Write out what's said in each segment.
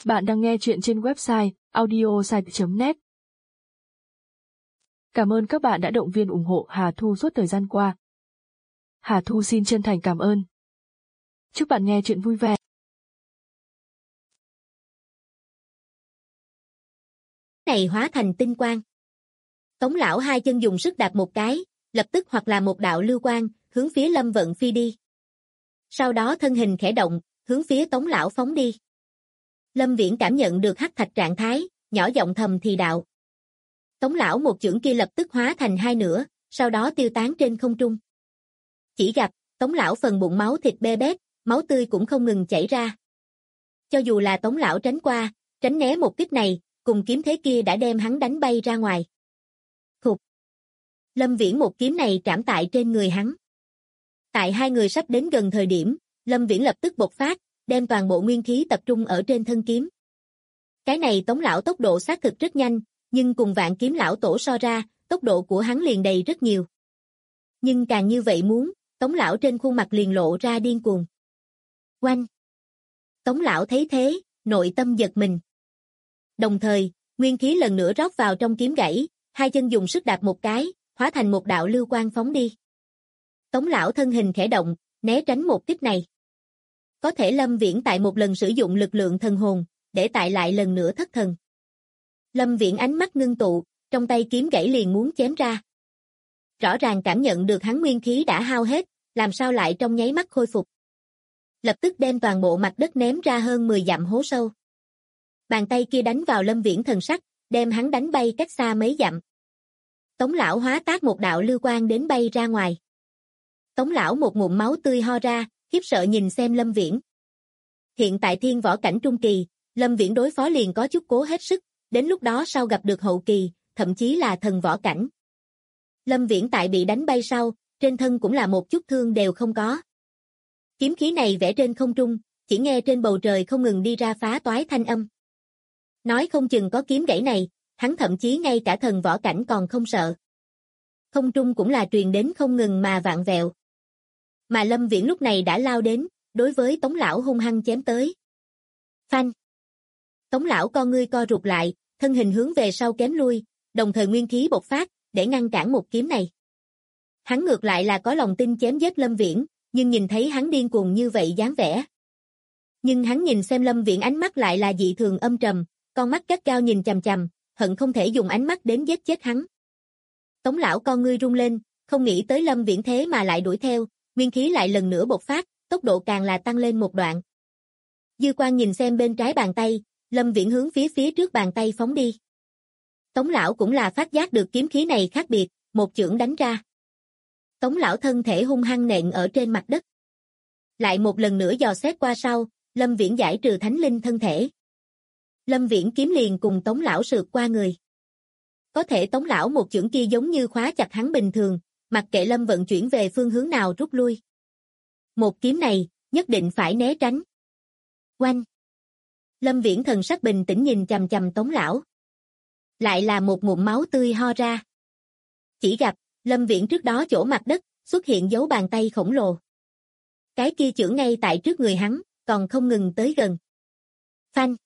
Bạn đang nghe chuyện trên website audiosite.net. Cảm ơn các bạn đã động viên ủng hộ Hà Thu suốt thời gian qua. Hà Thu xin chân thành cảm ơn. Chúc bạn nghe chuyện vui vẻ. Này hóa thành tinh quang. Tống lão hai chân dùng sức đạp một cái, lập tức hoặc là một đạo lưu quang, hướng phía Lâm Vận phi đi. Sau đó thân hình khẽ động, hướng phía Tống lão phóng đi. Lâm Viễn cảm nhận được hắc thạch trạng thái, nhỏ giọng thầm thì đạo. Tống lão một chưởng kia lập tức hóa thành hai nửa, sau đó tiêu tán trên không trung. Chỉ gặp, Tống lão phần bụng máu thịt bê bết, máu tươi cũng không ngừng chảy ra. Cho dù là Tống lão tránh qua, tránh né một kích này, cùng kiếm thế kia đã đem hắn đánh bay ra ngoài. Khục. Lâm Viễn một kiếm này trảm tại trên người hắn. Tại hai người sắp đến gần thời điểm, Lâm Viễn lập tức bộc phát, đem toàn bộ nguyên khí tập trung ở trên thân kiếm. Cái này Tống lão tốc độ xác thực rất nhanh, nhưng cùng Vạn Kiếm lão tổ so ra, tốc độ của hắn liền đầy rất nhiều. Nhưng càng như vậy muốn, Tống lão trên khuôn mặt liền lộ ra điên cuồng. Oanh! Tống lão thấy thế, nội tâm giật mình. Đồng thời, nguyên khí lần nữa rót vào trong kiếm gãy, hai chân dùng sức đạp một cái, hóa thành một đạo lưu quang phóng đi. Tống lão thân hình khẽ động, né tránh một kích này. Có thể Lâm Viễn tại một lần sử dụng lực lượng thần hồn, để tại lại lần nữa thất thần. Lâm Viễn ánh mắt ngưng tụ, trong tay kiếm gãy liền muốn chém ra. Rõ ràng cảm nhận được hắn nguyên khí đã hao hết, làm sao lại trong nháy mắt khôi phục. Lập tức đem toàn bộ mặt đất ném ra hơn 10 dặm hố sâu. Bàn tay kia đánh vào Lâm Viễn thần sắc, đem hắn đánh bay cách xa mấy dặm. Tống lão hóa tác một đạo lưu quang đến bay ra ngoài. Tống lão một ngụm máu tươi ho ra, khiếp sợ nhìn xem Lâm Viễn. Hiện tại thiên võ cảnh trung kỳ, Lâm Viễn đối phó liền có chút cố hết sức, đến lúc đó sau gặp được hậu kỳ, thậm chí là thần võ cảnh. Lâm Viễn tại bị đánh bay sau, trên thân cũng là một chút thương đều không có. Kiếm khí này vẽ trên không trung, chỉ nghe trên bầu trời không ngừng đi ra phá toái thanh âm. Nói không chừng có kiếm gãy này, hắn thậm chí ngay cả thần võ cảnh còn không sợ. Không trung cũng là truyền đến không ngừng mà vạn vẹo. Mà Lâm Viễn lúc này đã lao đến, đối với Tống lão hung hăng chém tới. Phanh! Tống lão con ngươi co rụt lại, thân hình hướng về sau kém lui, đồng thời nguyên khí bộc phát, để ngăn cản một kiếm này. Hắn ngược lại là có lòng tin chém giết Lâm Viễn, nhưng nhìn thấy hắn điên cuồng như vậy dáng vẻ. Nhưng hắn nhìn xem Lâm Viễn ánh mắt lại là dị thường âm trầm, con mắt gắt gao nhìn chằm chằm, hận không thể dùng ánh mắt đến giết chết hắn. Tống lão con ngươi rung lên, không nghĩ tới Lâm Viễn thế mà lại đuổi theo, nguyên khí lại lần nữa bộc phát, tốc độ càng là tăng lên một đoạn. Dư Quang nhìn xem bên trái bàn tay, Lâm Viễn hướng phía trước bàn tay phóng đi. Tống lão cũng là phát giác được kiếm khí này khác biệt, một chưởng đánh ra. Tống lão thân thể hung hăng nện ở trên mặt đất. Lại một lần nữa dò xét qua sau, Lâm Viễn giải trừ thánh linh thân thể. Lâm Viễn kiếm liền cùng Tống lão sượt qua người. Có thể Tống lão một chưởng kia giống như khóa chặt hắn bình thường, mặc kệ Lâm vận chuyển về phương hướng nào rút lui. Một kiếm này, nhất định phải né tránh. Oanh! Lâm Viễn thần sắc bình tĩnh nhìn chằm chằm Tống lão. Lại là một ngụm máu tươi ho ra. Chỉ gặp, Lâm Viễn trước đó chỗ mặt đất, xuất hiện dấu bàn tay khổng lồ. Cái kia chưởng ngay tại trước người hắn, còn không ngừng tới gần. Phanh!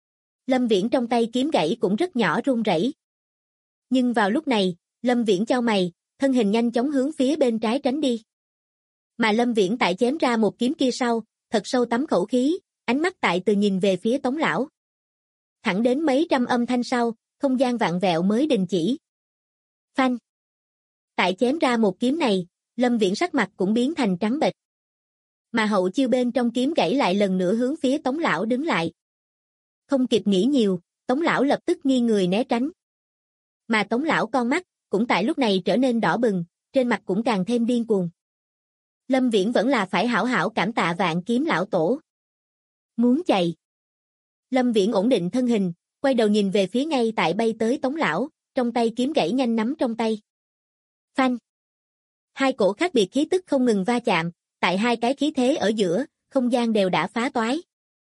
Lâm Viễn trong tay kiếm gãy cũng rất nhỏ run rẩy. Nhưng vào lúc này, Lâm Viễn chau mày, thân hình nhanh chóng hướng phía bên trái tránh đi. Mà Lâm Viễn tại chém ra một kiếm kia sau, thật sâu tắm khẩu khí, ánh mắt tại từ nhìn về phía Tống lão. Thẳng đến mấy trăm âm thanh sau, không gian vạn vẹo mới đình chỉ. Phanh! Tại chém ra một kiếm này, Lâm Viễn sắc mặt cũng biến thành trắng bệch. Mà hậu chiêu bên trong kiếm gãy lại lần nữa hướng phía Tống lão đứng lại. Không kịp nghĩ nhiều, Tống lão lập tức nghiêng người né tránh. Mà Tống lão con mắt, cũng tại lúc này trở nên đỏ bừng, trên mặt cũng càng thêm điên cuồng. Lâm Viễn vẫn là phải hảo hảo cảm tạ Vạn Kiếm lão tổ. Muốn chạy. Lâm Viễn ổn định thân hình, quay đầu nhìn về phía ngay tại bay tới Tống lão, trong tay kiếm gãy nhanh nắm trong tay. Phanh! Hai cổ khác biệt khí tức không ngừng va chạm, tại hai cái khí thế ở giữa, không gian đều đã phá toái.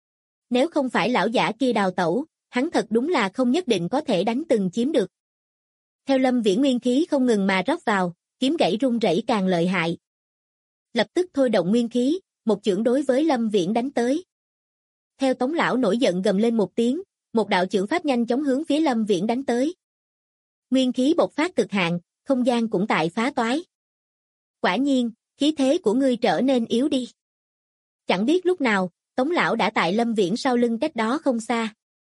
Nếu không phải lão giả kia đào tẩu, hắn thật đúng là không nhất định có thể đánh từng chiếm được. Theo Lâm Viễn nguyên khí không ngừng mà rót vào, kiếm gãy rung rẩy càng lợi hại. Lập tức thôi động nguyên khí, một chưởng đối với Lâm Viễn đánh tới. Theo Tống lão nổi giận gầm lên một tiếng, một đạo chưởng pháp nhanh chóng hướng phía Lâm Viễn đánh tới. Nguyên khí bộc phát cực hạn, không gian cũng tại phá toái. Quả nhiên, khí thế của ngươi trở nên yếu đi. Chẳng biết lúc nào, Tống lão đã tại Lâm Viễn sau lưng cách đó không xa.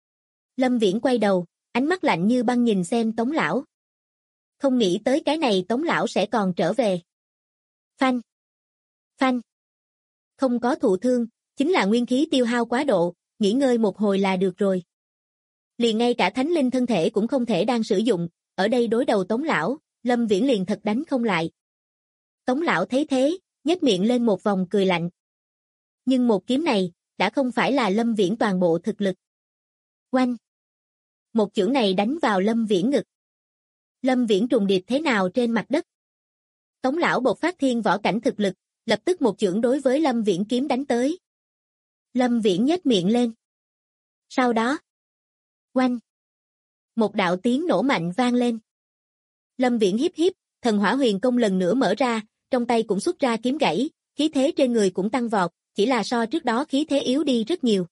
Lâm Viễn quay đầu, ánh mắt lạnh như băng nhìn xem Tống lão. Không nghĩ tới cái này Tống lão sẽ còn trở về. Phanh! Phanh! Không có thụ thương, chính là nguyên khí tiêu hao quá độ, nghỉ ngơi một hồi là được rồi. Liền ngay cả thánh linh thân thể cũng không thể đang sử dụng, ở đây đối đầu Tống lão, Lâm Viễn liền thật đánh không lại. Tống lão thấy thế, nhếch miệng lên một vòng cười lạnh. Nhưng một kiếm này, đã không phải là Lâm Viễn toàn bộ thực lực. Oanh! Một chưởng này đánh vào Lâm Viễn ngực. Lâm Viễn trùng điệp thế nào trên mặt đất. Tống lão bộc phát thiên võ cảnh thực lực, lập tức một chưởng đối với Lâm Viễn kiếm đánh tới. Lâm Viễn nhếch miệng lên. Sau đó, oanh! Một đạo tiếng nổ mạnh vang lên. Lâm Viễn hiếp hiếp, thần hỏa huyền công lần nữa mở ra, trong tay cũng xuất ra kiếm gãy, khí thế trên người cũng tăng vọt, chỉ là so trước đó khí thế yếu đi rất nhiều.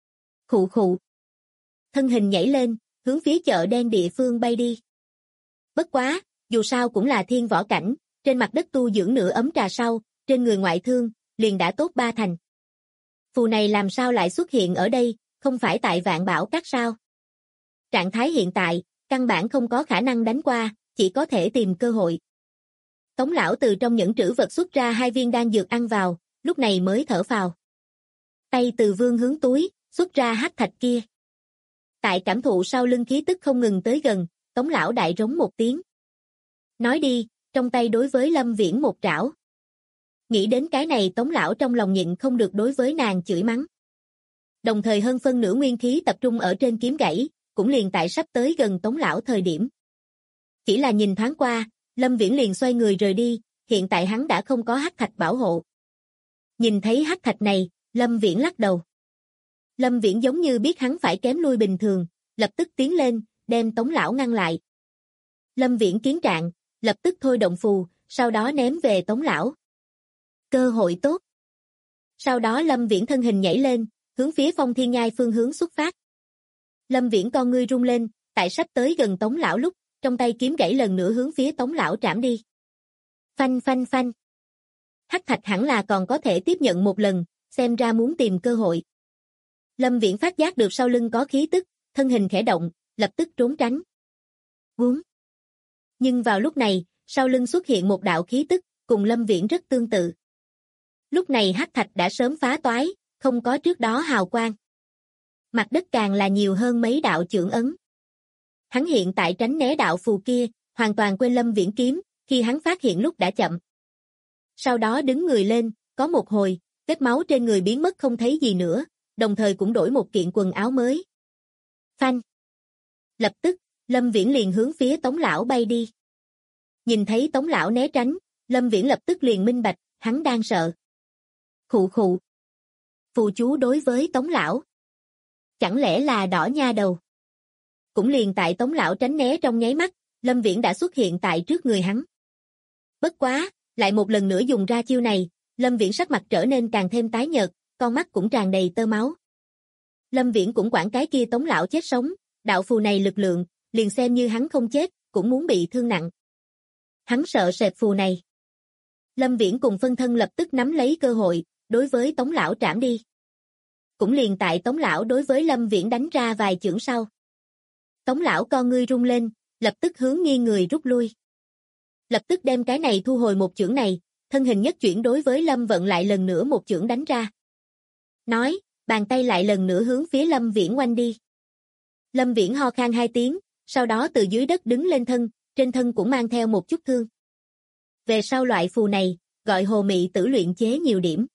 Khụ khụ. Thân hình nhảy lên, hướng phía chợ đen địa phương bay đi. Bất quá, dù sao cũng là thiên võ cảnh, trên mặt đất tu dưỡng nửa ấm trà sau, trên người ngoại thương, liền đã tốt 3 thành. Phù này làm sao lại xuất hiện ở đây, không phải tại Vạn Bảo Các sao? Trạng thái hiện tại, căn bản không có khả năng đánh qua, chỉ có thể tìm cơ hội. Tống lão từ trong những trữ vật xuất ra 2 viên đan dược ăn vào, lúc này mới thở phào. Tay Từ Vương hướng túi, xuất ra hắc thạch kia. Tại cảm thụ sau lưng khí tức không ngừng tới gần, Tống lão đại rống một tiếng. Nói đi, trong tay đối với Lâm Viễn một trảo. Nghĩ đến cái này Tống lão trong lòng nhịn không được đối với nàng chửi mắng. Đồng thời hơn phân nửa nguyên khí tập trung ở trên kiếm gãy, cũng liền tại sắp tới gần Tống lão thời điểm. Chỉ là nhìn thoáng qua, Lâm Viễn liền xoay người rời đi, hiện tại hắn đã không có hắc thạch bảo hộ. Nhìn thấy hắc thạch này, Lâm Viễn lắc đầu. Lâm Viễn giống như biết hắn phải kém lui bình thường, lập tức tiến lên, đem Tống lão ngăn lại. Lâm Viễn kiến trạng, lập tức thôi động phù, sau đó ném về Tống lão. Cơ hội tốt. Sau đó Lâm Viễn thân hình nhảy lên, hướng phía Phong Thiên Nhai phương hướng xuất phát. Lâm Viễn con ngươi rung lên, tại sắp tới gần Tống lão lúc, trong tay kiếm gãy lần nữa hướng phía Tống lão trảm đi. Phanh phanh phanh. Hắc thạch hẳn là còn có thể tiếp nhận một lần, xem ra muốn tìm cơ hội. Lâm Viễn phát giác được sau lưng có khí tức, thân hình khẽ động, lập tức trốn tránh. Vúng. Nhưng vào lúc này, sau lưng xuất hiện một đạo khí tức, cùng Lâm Viễn rất tương tự. Lúc này hắc thạch đã sớm phá toái, không có trước đó hào quang. Mặt đất càng là nhiều hơn mấy đạo chưởng ấn. Hắn hiện tại tránh né đạo phù kia, hoàn toàn quên Lâm Viễn kiếm, khi hắn phát hiện lúc đã chậm. Sau đó đứng người lên, có một hồi, vết máu trên người biến mất không thấy gì nữa, đồng thời cũng đổi một kiện quần áo mới. Phanh. Lập tức, Lâm Viễn liền hướng phía Tống lão bay đi. Nhìn thấy Tống lão né tránh, Lâm Viễn lập tức liền minh bạch, hắn đang sợ. Khụ khụ. Phù chú đối với Tống lão. Chẳng lẽ là đỏ nha đầu? Cũng liền tại Tống lão tránh né trong nháy mắt, Lâm Viễn đã xuất hiện tại trước người hắn. Bất quá, lại một lần nữa dùng ra chiêu này, Lâm Viễn sắc mặt trở nên càng thêm tái nhợt, con mắt cũng tràn đầy tơ máu. Lâm Viễn cũng quản cái kia Tống lão chết sống, đạo phù này lực lượng, liền xem như hắn không chết, cũng muốn bị thương nặng. Hắn sợ sệt phù này. Lâm Viễn cùng phân thân lập tức nắm lấy cơ hội, đối với Tống lão trảm đi. Cũng liền tại Tống lão đối với Lâm Viễn đánh ra vài chưởng sau. Tống lão con ngươi rung lên, lập tức hướng nghiêng người rút lui. Lập tức đem cái này thu hồi một chưởng này, thân hình nhất chuyển đối với Lâm Vận lại lần nữa một chưởng đánh ra. Nói, bàn tay lại lần nữa hướng phía Lâm Viễn oanh đi. Lâm Viễn ho khan 2 tiếng, sau đó từ dưới đất đứng lên thân, trên thân cũng mang theo một chút thương. Về sau loại phù này, gọi Hồ Mị Tử luyện chế nhiều điểm.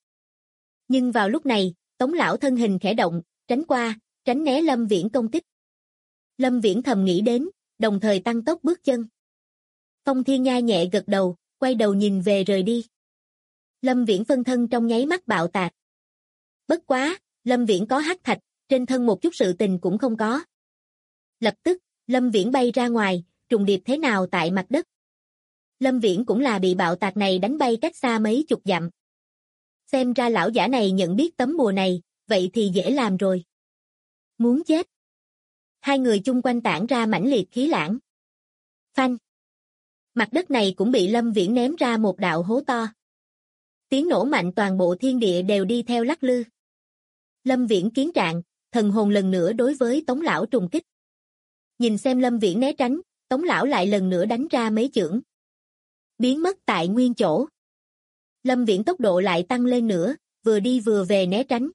Nhưng vào lúc này, Tống lão thân hình khẽ động, tránh qua, tránh né Lâm Viễn công kích. Lâm Viễn thầm nghĩ đến, đồng thời tăng tốc bước chân. Phong Thiên Nhai nhẹ gật đầu, quay đầu nhìn về rời đi. Lâm Viễn phân thân trong nháy mắt bạo tạc. Bất quá, Lâm Viễn có hắc thạch, trên thân một chút sự tình cũng không có. Lập tức, Lâm Viễn bay ra ngoài, trùng điệp thế nào tại mặt đất. Lâm Viễn cũng là bị bạo tạc này đánh bay cách xa mấy chục dặm. Xem ra lão giả này nhận biết tấm bùa này, vậy thì dễ làm rồi. Muốn chết. Hai người chung quanh tản ra mãnh liệt khí lãng. Phanh. Mặt đất này cũng bị Lâm Viễn ném ra một đạo hố to. Tiếng nổ mạnh toàn bộ thiên địa đều đi theo lắc lư. Lâm Viễn kiến trạng, thần hồn lần nữa đối với Tống lão trùng kích. Nhìn xem Lâm Viễn né tránh, Tống lão lại lần nữa đánh ra mấy chưởng. Biến mất tại nguyên chỗ. Lâm Viễn tốc độ lại tăng lên nữa, vừa đi vừa về né tránh.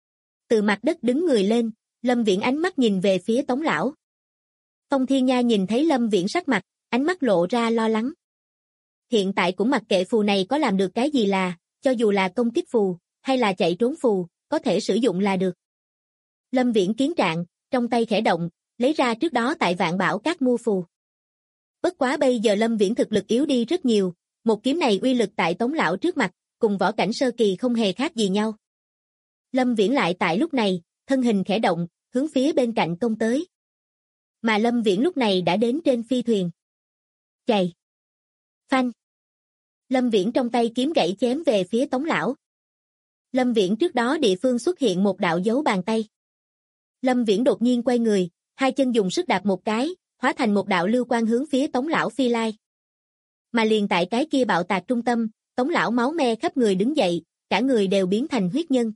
Từ mặt đất đứng người lên, Lâm Viễn ánh mắt nhìn về phía Tống lão. Phong Thiên Nha nhìn thấy Lâm Viễn sắc mặt, ánh mắt lộ ra lo lắng. Hiện tại cũng mặc kệ phù này có làm được cái gì là, cho dù là công kích phù, hay là chạy trốn phù, có thể sử dụng là được. Lâm Viễn kiến trạng, trong tay khẽ động, lấy ra trước đó tại Vạn Bảo Các mua phù. Bất quá bây giờ Lâm Viễn thực lực yếu đi rất nhiều, một kiếm này uy lực tại Tống lão trước mặt, cùng võ cảnh sơ kỳ không hề khác gì nhau. Lâm Viễn lại tại lúc này, thân hình khẽ động, hướng phía bên cạnh công tới. Mà Lâm Viễn lúc này đã đến trên phi thuyền. Chạy. Phanh. Lâm Viễn trong tay kiếm gãy chém về phía Tống lão. Lâm Viễn trước đó địa phương xuất hiện một đạo dấu bàn tay. Lâm Viễn đột nhiên quay người, hai chân dùng sức đạp một cái, hóa thành một đạo lưu quang hướng phía Tống lão phi lai. Mà liền tại cái kia bạo tạc trung tâm, Tống lão máu me khắp người đứng dậy, cả người đều biến thành huyết nhân.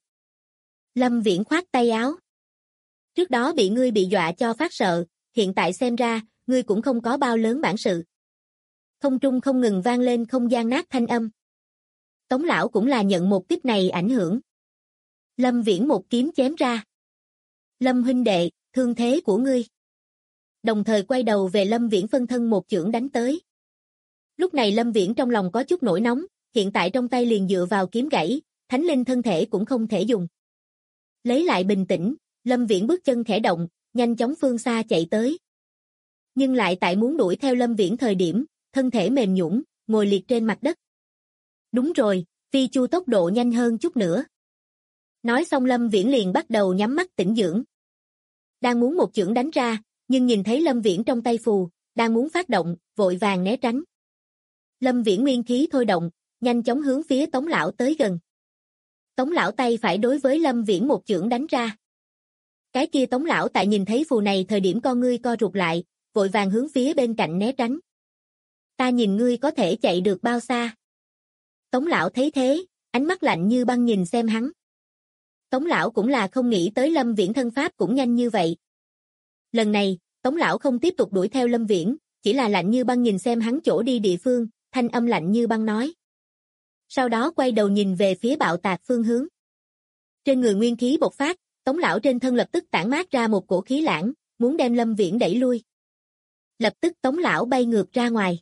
Lâm Viễn khoát tay áo. Trước đó bị ngươi bị dọa cho phát sợ, hiện tại xem ra, ngươi cũng không có bao lớn bản sự. Không trung không ngừng vang lên không gian nát thanh âm. Tống lão cũng là nhận một tiếp này ảnh hưởng. Lâm Viễn một kiếm chém ra. Lâm huynh đệ, thương thế của ngươi. Đồng thời quay đầu về Lâm Viễn phân thân một chưởng đánh tới. Lúc này Lâm Viễn trong lòng có chút nổi nóng, hiện tại trong tay liền dựa vào kiếm gãy, thánh linh thân thể cũng không thể dùng. Lấy lại bình tĩnh, Lâm Viễn bước chân khẽ động, nhanh chóng phương xa chạy tới. Nhưng lại tại muốn đuổi theo Lâm Viễn thời điểm, thân thể mềm nhũn, ngồi liệt trên mặt đất. Đúng rồi, phi chu tốc độ nhanh hơn chút nữa. Nói xong Lâm Viễn liền bắt đầu nhắm mắt tĩnh dưỡng. Đang muốn một chưởng đánh ra, nhưng nhìn thấy Lâm Viễn trong tay phù, đang muốn phát động, vội vàng né tránh. Lâm Viễn nguyên khí thôi động, nhanh chóng hướng phía Tống lão tới gần. Tống lão tay phải đối với Lâm Viễn một chưởng đánh ra. Cái kia Tống lão tại nhìn thấy phù này thời điểm con ngươi co rụt lại, vội vàng hướng phía bên cạnh né tránh. Ta nhìn ngươi có thể chạy được bao xa? Tống lão thấy thế, ánh mắt lạnh như băng nhìn xem hắn. Tống lão cũng là không nghĩ tới Lâm Viễn thân pháp cũng nhanh như vậy. Lần này, Tống lão không tiếp tục đuổi theo Lâm Viễn, chỉ là lạnh như băng nhìn xem hắn chỗ đi địa phương, thanh âm lạnh như băng nói. Sau đó quay đầu nhìn về phía bạo tạc phương hướng. Trên người nguyên khí bộc phát, Tống lão trên thân lập tức tản mát ra một cổ khí lãng, muốn đem Lâm Viễn đẩy lui. Lập tức Tống lão bay ngược ra ngoài.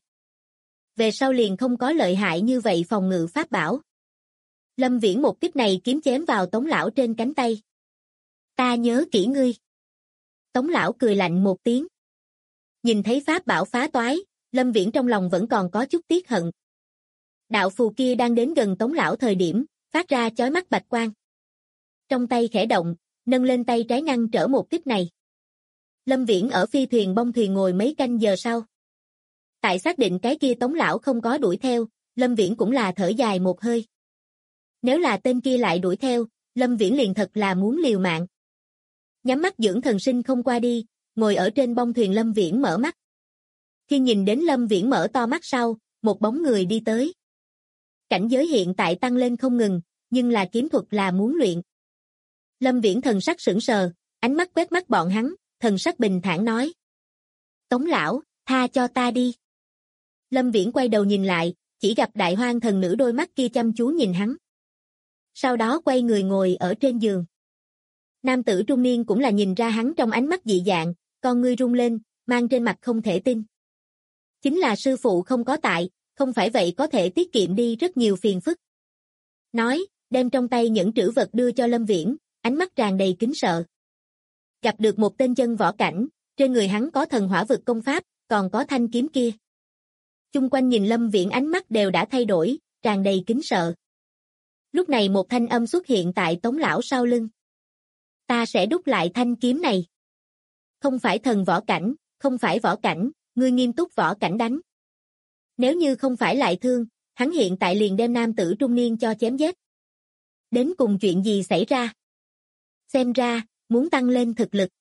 Về sau liền không có lợi hại như vậy phòng ngự pháp bảo. Lâm Viễn một kích này kiếm chém vào Tống lão trên cánh tay. Ta nhớ kỹ ngươi. Tống lão cười lạnh một tiếng. Nhìn thấy pháp bảo phá toái, Lâm Viễn trong lòng vẫn còn có chút tiếc hận. Đạo phù kia đang đến gần Tống lão thời điểm, phát ra chói mắt bạch quang. Trong tay khẽ động, nâng lên tay trái ngăn trở một kích này. Lâm Viễn ở phi thuyền bong thuyền ngồi mấy canh giờ sau. Tại xác định cái kia Tống lão không có đuổi theo, Lâm Viễn cũng là thở dài một hơi. Nếu là tên kia lại đuổi theo, Lâm Viễn liền thật là muốn liều mạng. Nhắm mắt dưỡng thần sinh không qua đi, ngồi ở trên bong thuyền Lâm Viễn mở mắt. Khi nhìn đến Lâm Viễn mở to mắt sau, một bóng người đi tới. Cảnh giới hiện tại tăng lên không ngừng, nhưng là kiếm thuật là muốn luyện. Lâm Viễn thần sắc sững sờ, ánh mắt quét mắt bọn hắn, thần sắc bình thản nói. Tống lão, tha cho ta đi. Lâm Viễn quay đầu nhìn lại, chỉ gặp đại hoang thần nữ đôi mắt kia chăm chú nhìn hắn. Sau đó quay người ngồi ở trên giường. Nam tử trung niên cũng là nhìn ra hắn trong ánh mắt dị dạng, con ngươi rung lên, mang trên mặt không thể tin. Chính là sư phụ không có tại, không phải vậy có thể tiết kiệm đi rất nhiều phiền phức. Nói, đem trong tay những trữ vật đưa cho Lâm Viễn, ánh mắt tràn đầy kính sợ. Gặp được một tên chân võ cảnh, trên người hắn có thần hỏa vực công pháp, còn có thanh kiếm kia. Chung quanh nhìn Lâm Viễn ánh mắt đều đã thay đổi, tràn đầy kính sợ. Lúc này một thanh âm xuất hiện tại Tống lão sau lưng. Ta sẽ đúc lại thanh kiếm này. Không phải thần võ cảnh, không phải võ cảnh, ngươi nghiêm túc võ cảnh đánh. Nếu như không phải lại thương, hắn hiện tại liền đem nam tử trung niên cho chém giết. Đến cùng chuyện gì xảy ra? Xem ra, muốn tăng lên thực lực.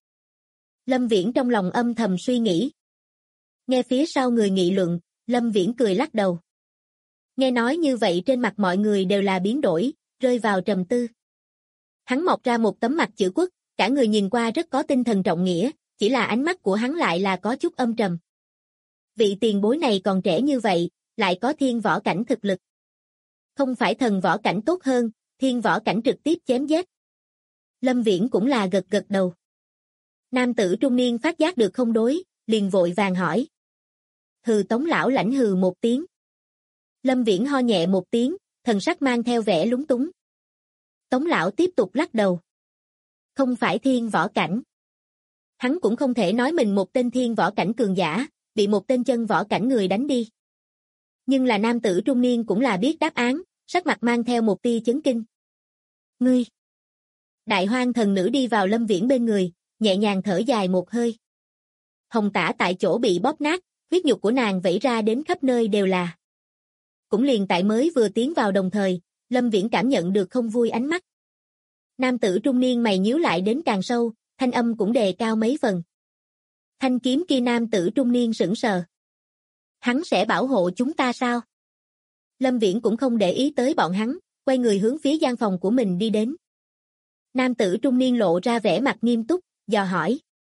Lâm Viễn trong lòng âm thầm suy nghĩ. Nghe phía sau người nghị luận, Lâm Viễn cười lắc đầu. Nghe nói như vậy trên mặt mọi người đều là biến đổi, rơi vào trầm tư. Hắn mọc ra một tấm mặt chữ quốc, cả người nhìn qua rất có tinh thần trọng nghĩa, chỉ là ánh mắt của hắn lại là có chút âm trầm. Vị tiền bối này còn trẻ như vậy, lại có thiên võ cảnh thực lực. Không phải thần võ cảnh tốt hơn, thiên võ cảnh trực tiếp chém giết. Lâm Viễn cũng là gật gật đầu. Nam tử trung niên phát giác được không đối, liền vội vàng hỏi. Hừ, Tống lão lãnh hừ một tiếng. Lâm Viễn ho nhẹ một tiếng, thần sắc mang theo vẻ lúng túng. Tống lão tiếp tục lắc đầu. Không phải thiên võ cảnh. Hắn cũng không thể nói mình một tên thiên võ cảnh cường giả, bị một tên chân võ cảnh người đánh đi. Nhưng là nam tử trung niên cũng là biết đáp án, sắc mặt mang theo một tia chấn kinh. Ngươi! Đại hoang thần nữ đi vào Lâm Viễn bên người, nhẹ nhàng thở dài một hơi. Hồng tả tại chỗ bị bóp nát, huyết nhục của nàng vẩy ra đến khắp nơi đều là. Cũng liền tại mới vừa tiến vào đồng thời, Lâm Viễn cảm nhận được không vui ánh mắt. Nam tử trung niên mày nhíu lại đến càng sâu, thanh âm cũng đề cao mấy phần. Thanh kiếm kia nam tử trung niên sững sờ. Hắn sẽ bảo hộ chúng ta sao? Lâm Viễn cũng không để ý tới bọn hắn, quay người hướng phía gian phòng của mình đi đến. Nam tử trung niên lộ ra vẻ mặt nghiêm túc, dò hỏi.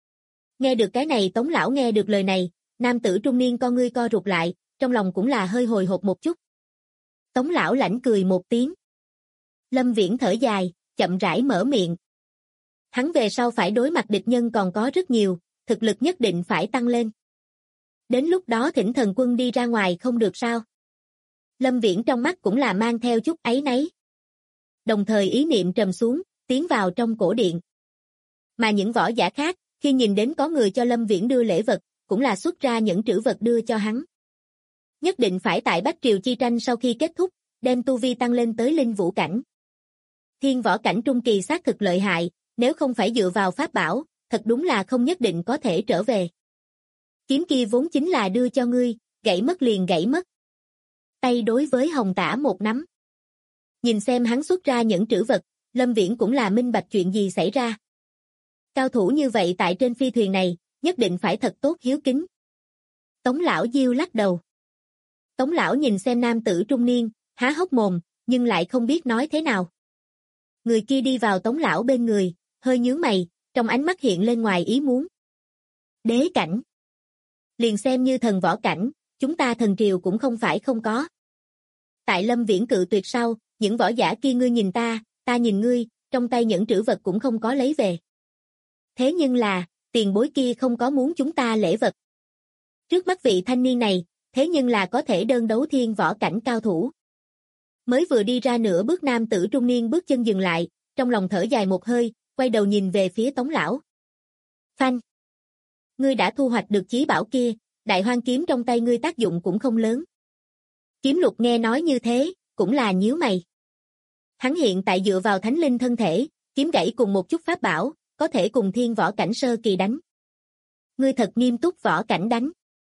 Nghe được cái này Tống lão nghe được lời này, nam tử trung niên con ngươi co rụt lại, trong lòng cũng là hơi hồi hộp một chút. Tống lão lãnh cười một tiếng. Lâm Viễn thở dài, chậm rãi mở miệng. Hắn về sau phải đối mặt địch nhân còn có rất nhiều, thực lực nhất định phải tăng lên. Đến lúc đó thỉnh thần quân đi ra ngoài không được sao? Lâm Viễn trong mắt cũng là mang theo chút áy náy. Đồng thời ý niệm trầm xuống, tiến vào trong cổ điện. Mà những võ giả khác, khi nhìn đến có người cho Lâm Viễn đưa lễ vật, cũng là xuất ra những trữ vật đưa cho hắn. Nhất định phải tại Bách Triều chi tranh sau khi kết thúc, đem tu vi tăng lên tới linh vũ cảnh. Thiên võ cảnh trung kỳ xác thực lợi hại, nếu không phải dựa vào pháp bảo, thật đúng là không nhất định có thể trở về. Kiếm kia vốn chính là đưa cho ngươi, gãy mất liền gãy mất. Tay đối với Hồng Tả một nắm. Nhìn xem hắn xuất ra những trữ vật, Lâm Viễn cũng là minh bạch chuyện gì xảy ra. Cao thủ như vậy tại trên phi thuyền này, nhất định phải thật tốt hiếu kính. Tống lão Diêu lắc đầu. Tống lão nhìn xem nam tử trung niên, há hốc mồm, nhưng lại không biết nói thế nào. Người kia đi vào Tống lão bên người, hơi nhướng mày, trong ánh mắt hiện lên ngoài ý muốn. Đế cảnh. Liền xem như thần võ cảnh, chúng ta thần triều cũng không phải không có. Tại Lâm Viễn cự tuyệt sau, những võ giả kia ngươi nhìn ta nhìn ngươi, trong tay những trữ vật cũng không có lấy về. Thế nhưng là, tiền bối kia không có muốn chúng ta lễ vật. Trước mắt vị thanh niên này, thế nhưng là có thể đơn đấu thiên võ cảnh cao thủ. Mới vừa đi ra nửa bước nam tử trung niên bước chân dừng lại, trong lòng thở dài một hơi, quay đầu nhìn về phía Tống lão. Phanh! Ngươi đã thu hoạch được chí bảo kia, đại hoang kiếm trong tay ngươi tác dụng cũng không lớn. Kiếm Lục nghe nói như thế, cũng là nhíu mày. Hắn hiện tại dựa vào thánh linh thân thể, kiếm gãy cùng một chút pháp bảo, có thể cùng thiên võ cảnh sơ kỳ đánh. Ngươi thật nghiêm túc võ cảnh đánh.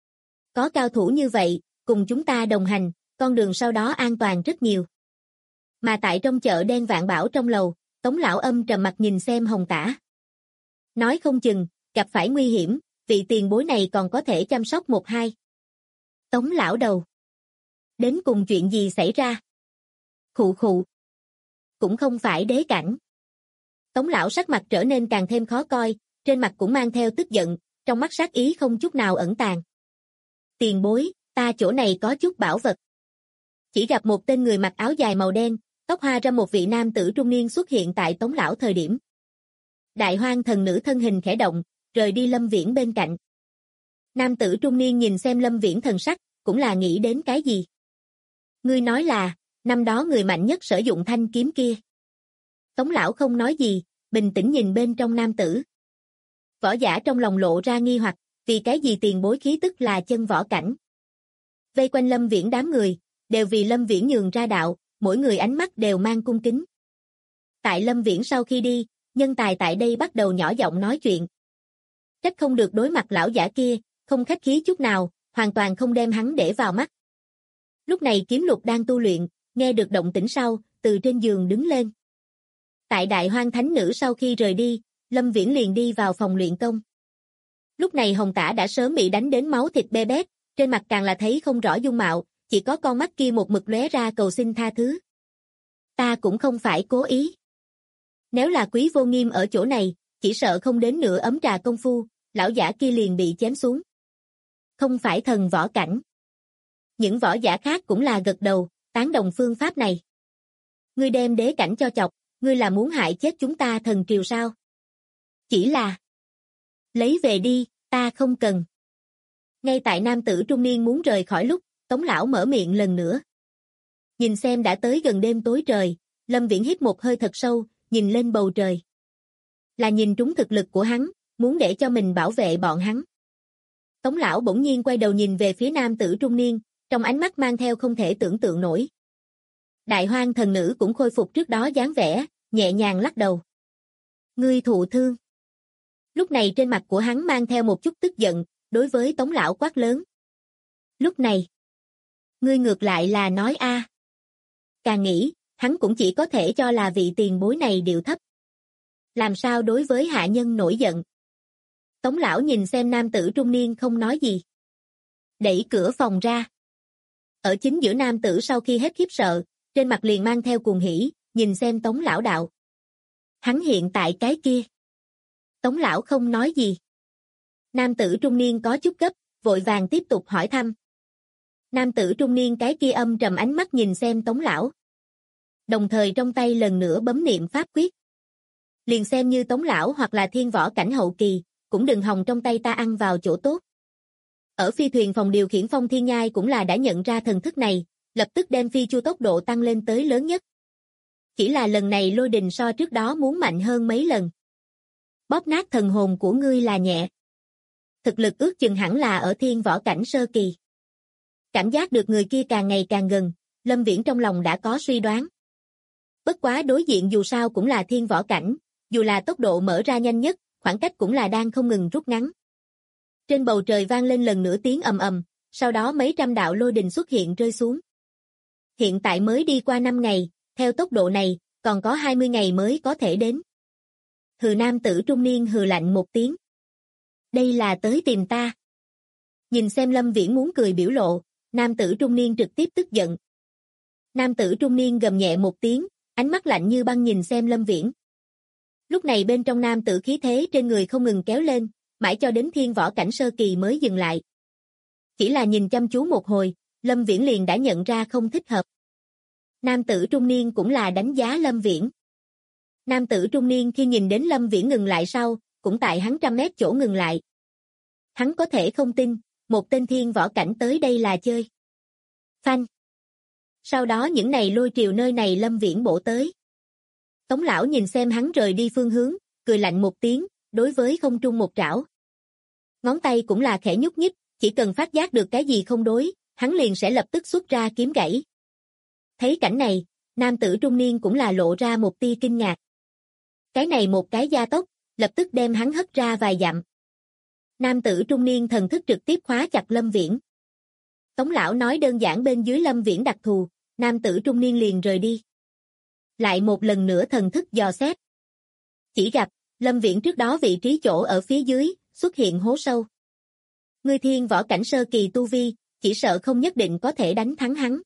Có cao thủ như vậy, cùng chúng ta đồng hành, con đường sau đó an toàn rất nhiều. Mà tại trong chợ đen Vạn Bảo trong lầu, Tống lão âm trầm mặt nhìn xem Hồng Tả. Nói không chừng, gặp phải nguy hiểm, vị tiền bối này còn có thể chăm sóc một hai. Tống lão đầu. Đến cùng chuyện gì xảy ra? Khụ khụ. Cũng không phải đế cảnh. Tống lão sắc mặt trở nên càng thêm khó coi, trên mặt cũng mang theo tức giận, trong mắt sát ý không chút nào ẩn tàng. Tiền bối, ta chỗ này có chút bảo vật. Chỉ gặp một tên người mặc áo dài màu đen, tóc hoa râm một vị nam tử trung niên xuất hiện tại Tống lão thời điểm. Đại hoang thần nữ thân hình khẽ động, rời đi Lâm Viễn bên cạnh. Nam tử trung niên nhìn xem Lâm Viễn thần sắc, cũng là nghĩ đến cái gì. Ngươi nói là, năm đó người mạnh nhất sử dụng thanh kiếm kia. Tống lão không nói gì, bình tĩnh nhìn bên trong nam tử. Võ giả trong lòng lộ ra nghi hoặc, vì cái gì tiền bối khí tức là chân võ cảnh. Vây quanh Lâm Viễn đám người, đều vì Lâm Viễn nhường ra đạo, mỗi người ánh mắt đều mang cung kính. Tại Lâm Viễn sau khi đi, nhân tài tại đây bắt đầu nhỏ giọng nói chuyện. Trách không được đối mặt lão giả kia, không khách khí chút nào, hoàn toàn không đem hắn để vào mắt. Lúc này Kiếm Lục đang tu luyện, nghe được động tĩnh sau, từ trên giường đứng lên. Tại Đại Hoang Thánh Nữ sau khi rời đi, Lâm Viễn liền đi vào phòng luyện công. Lúc này Hồng Tả đã sớm bị đánh đến máu thịt bê bết, trên mặt càng là thấy không rõ dung mạo, chỉ có con mắt kia một mực lóe ra cầu xin tha thứ. Ta cũng không phải cố ý. Nếu là Quý Vô Nghiêm ở chỗ này, chỉ sợ không đến nửa ấm trà công phu, lão giả kia liền bị chém xuống. Không phải thần võ cảnh. Những võ giả khác cũng là gật đầu, tán đồng phương pháp này. Ngươi đem đế cảnh cho chọc, ngươi là muốn hại chết chúng ta thần triều sao? Chỉ là lấy về đi, ta không cần. Ngay tại nam tử trung niên muốn rời khỏi lúc, Tống lão mở miệng lần nữa. Nhìn xem đã tới gần đêm tối trời, Lâm Viễn hít một hơi thật sâu, nhìn lên bầu trời. Là nhìn trúng thực lực của hắn, muốn để cho mình bảo vệ bọn hắn. Tống lão bỗng nhiên quay đầu nhìn về phía nam tử trung niên, trong ánh mắt mang theo không thể tưởng tượng nổi. Đại Hoang thần nữ cũng khôi phục trước đó dáng vẻ, nhẹ nhàng lắc đầu. Ngươi thụ thương. Lúc này trên mặt của hắn mang theo một chút tức giận, đối với Tống lão quát lớn. Lúc này, ngươi ngược lại là nói a. Càng nghĩ, hắn cũng chỉ có thể cho là vị tiền bối này điệu thấp. Làm sao đối với hạ nhân nổi giận. Tống lão nhìn xem nam tử trung niên không nói gì. Đẩy cửa phòng ra. Ở chính giữa nam tử sau khi hết khiếp sợ, trên mặt liền mang theo cuồng hỉ, nhìn xem Tống lão đạo. Hắn hiện tại cái kia. Tống lão không nói gì. Nam tử trung niên có chút gấp, vội vàng tiếp tục hỏi thăm. Nam tử trung niên cái kia âm trầm ánh mắt nhìn xem Tống lão. Đồng thời trong tay lần nữa bấm niệm pháp quyết. Liền xem như Tống lão hoặc là thiên võ cảnh hậu kỳ, cũng đừng hòng trong tay ta ăn vào chỗ tốt. Ở phi thuyền phòng điều khiển Phong Thiên Nhai cũng là đã nhận ra thần thức này, lập tức đem phi chu tốc độ tăng lên tới lớn nhất. Chỉ là lần này lôi đình so trước đó muốn mạnh hơn mấy lần. Bóp nát thần hồn của ngươi là nhẹ. Thực lực ước chừng hẳn là ở thiên võ cảnh sơ kỳ. Cảm giác được người kia càng ngày càng gần, Lâm Viễn trong lòng đã có suy đoán. Bất quá đối diện dù sao cũng là thiên võ cảnh, dù là tốc độ mở ra nhanh nhất, khoảng cách cũng là đang không ngừng rút ngắn. Trên bầu trời vang lên lần nữa tiếng ầm ầm, sau đó mấy trăm đạo lôi đình xuất hiện rơi xuống. Hiện tại mới đi qua 5 ngày, theo tốc độ này, còn có 20 ngày mới có thể đến. Hừ nam tử trung niên hừ lạnh một tiếng. Đây là tới tìm ta. Nhìn xem Lâm Viễn muốn cười biểu lộ, nam tử trung niên trực tiếp tức giận. Nam tử trung niên gầm nhẹ một tiếng, ánh mắt lạnh như băng nhìn xem Lâm Viễn. Lúc này bên trong nam tử khí thế trên người không ngừng kéo lên, mãi cho đến thiên võ cảnh sơ kỳ mới dừng lại. Chỉ là nhìn chăm chú một hồi, Lâm Viễn liền đã nhận ra không thích hợp. Nam tử trung niên cũng là đánh giá Lâm Viễn. Nam tử trung niên khi nhìn đến Lâm Viễn ngừng lại sau, cũng tại hắn 100 mét chỗ ngừng lại. Hắn có thể không tin, một tên thiên võ cảnh tới đây là chơi. Phanh. Sau đó những này lôi triều nơi này Lâm Viễn bổ tới. Tống lão nhìn xem hắn rời đi phương hướng, cười lạnh một tiếng, đối với không trung một trảo. Ngón tay cũng là khẽ nhúc nhích, chỉ cần phát giác được cái gì không đối, hắn liền sẽ lập tức xuất ra kiếm gãy. Thấy cảnh này, nam tử trung niên cũng là lộ ra một tia kinh ngạc. Cái này một cái gia tốc, lập tức đem hắn hất ra vài dặm. Nam tử trung niên thần thức trực tiếp khóa chặt Lâm Viễn. Tống lão nói đơn giản bên dưới Lâm Viễn đặc thù, nam tử trung niên liền rời đi. Lại một lần nữa thần thức dò xét. Chỉ gặp, Lâm Viễn trước đó vị trí chỗ ở phía dưới, xuất hiện hố sâu. Ngươi thiên võ cảnh sơ kỳ tu vi, chỉ sợ không nhất định có thể đánh thắng hắn.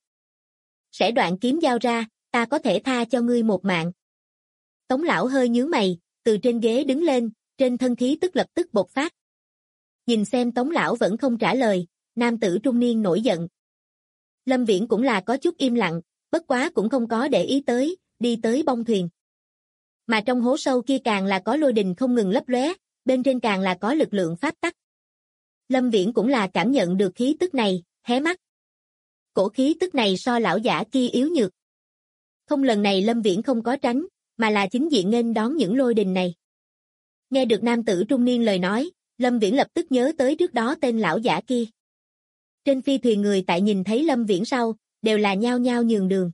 Sẽ đoạn kiếm giao ra, ta có thể tha cho ngươi một mạng. Tống lão hơi nhướng mày, từ trên ghế đứng lên, trên thân khí tức lập tức bộc phát. Nhìn xem Tống lão vẫn không trả lời, nam tử trung niên nổi giận. Lâm Viễn cũng là có chút im lặng, bất quá cũng không có để ý tới, đi tới bông thuyền. Mà trong hố sâu kia càng là có lôi đình không ngừng lấp lóe, bên trên càng là có lực lượng pháp tắc. Lâm Viễn cũng là cảm nhận được khí tức này, hé mắt. Cổ khí tức này so lão giả kia yếu nhược. Không, lần này Lâm Viễn không có tránh, mà là chính diện nghênh đón những lôi đình này. Nghe được nam tử trung niên lời nói, Lâm Viễn lập tức nhớ tới trước đó tên lão giả kia. Trên phi thuyền người tại nhìn thấy Lâm Viễn sau, đều là nhao nhao nhường đường.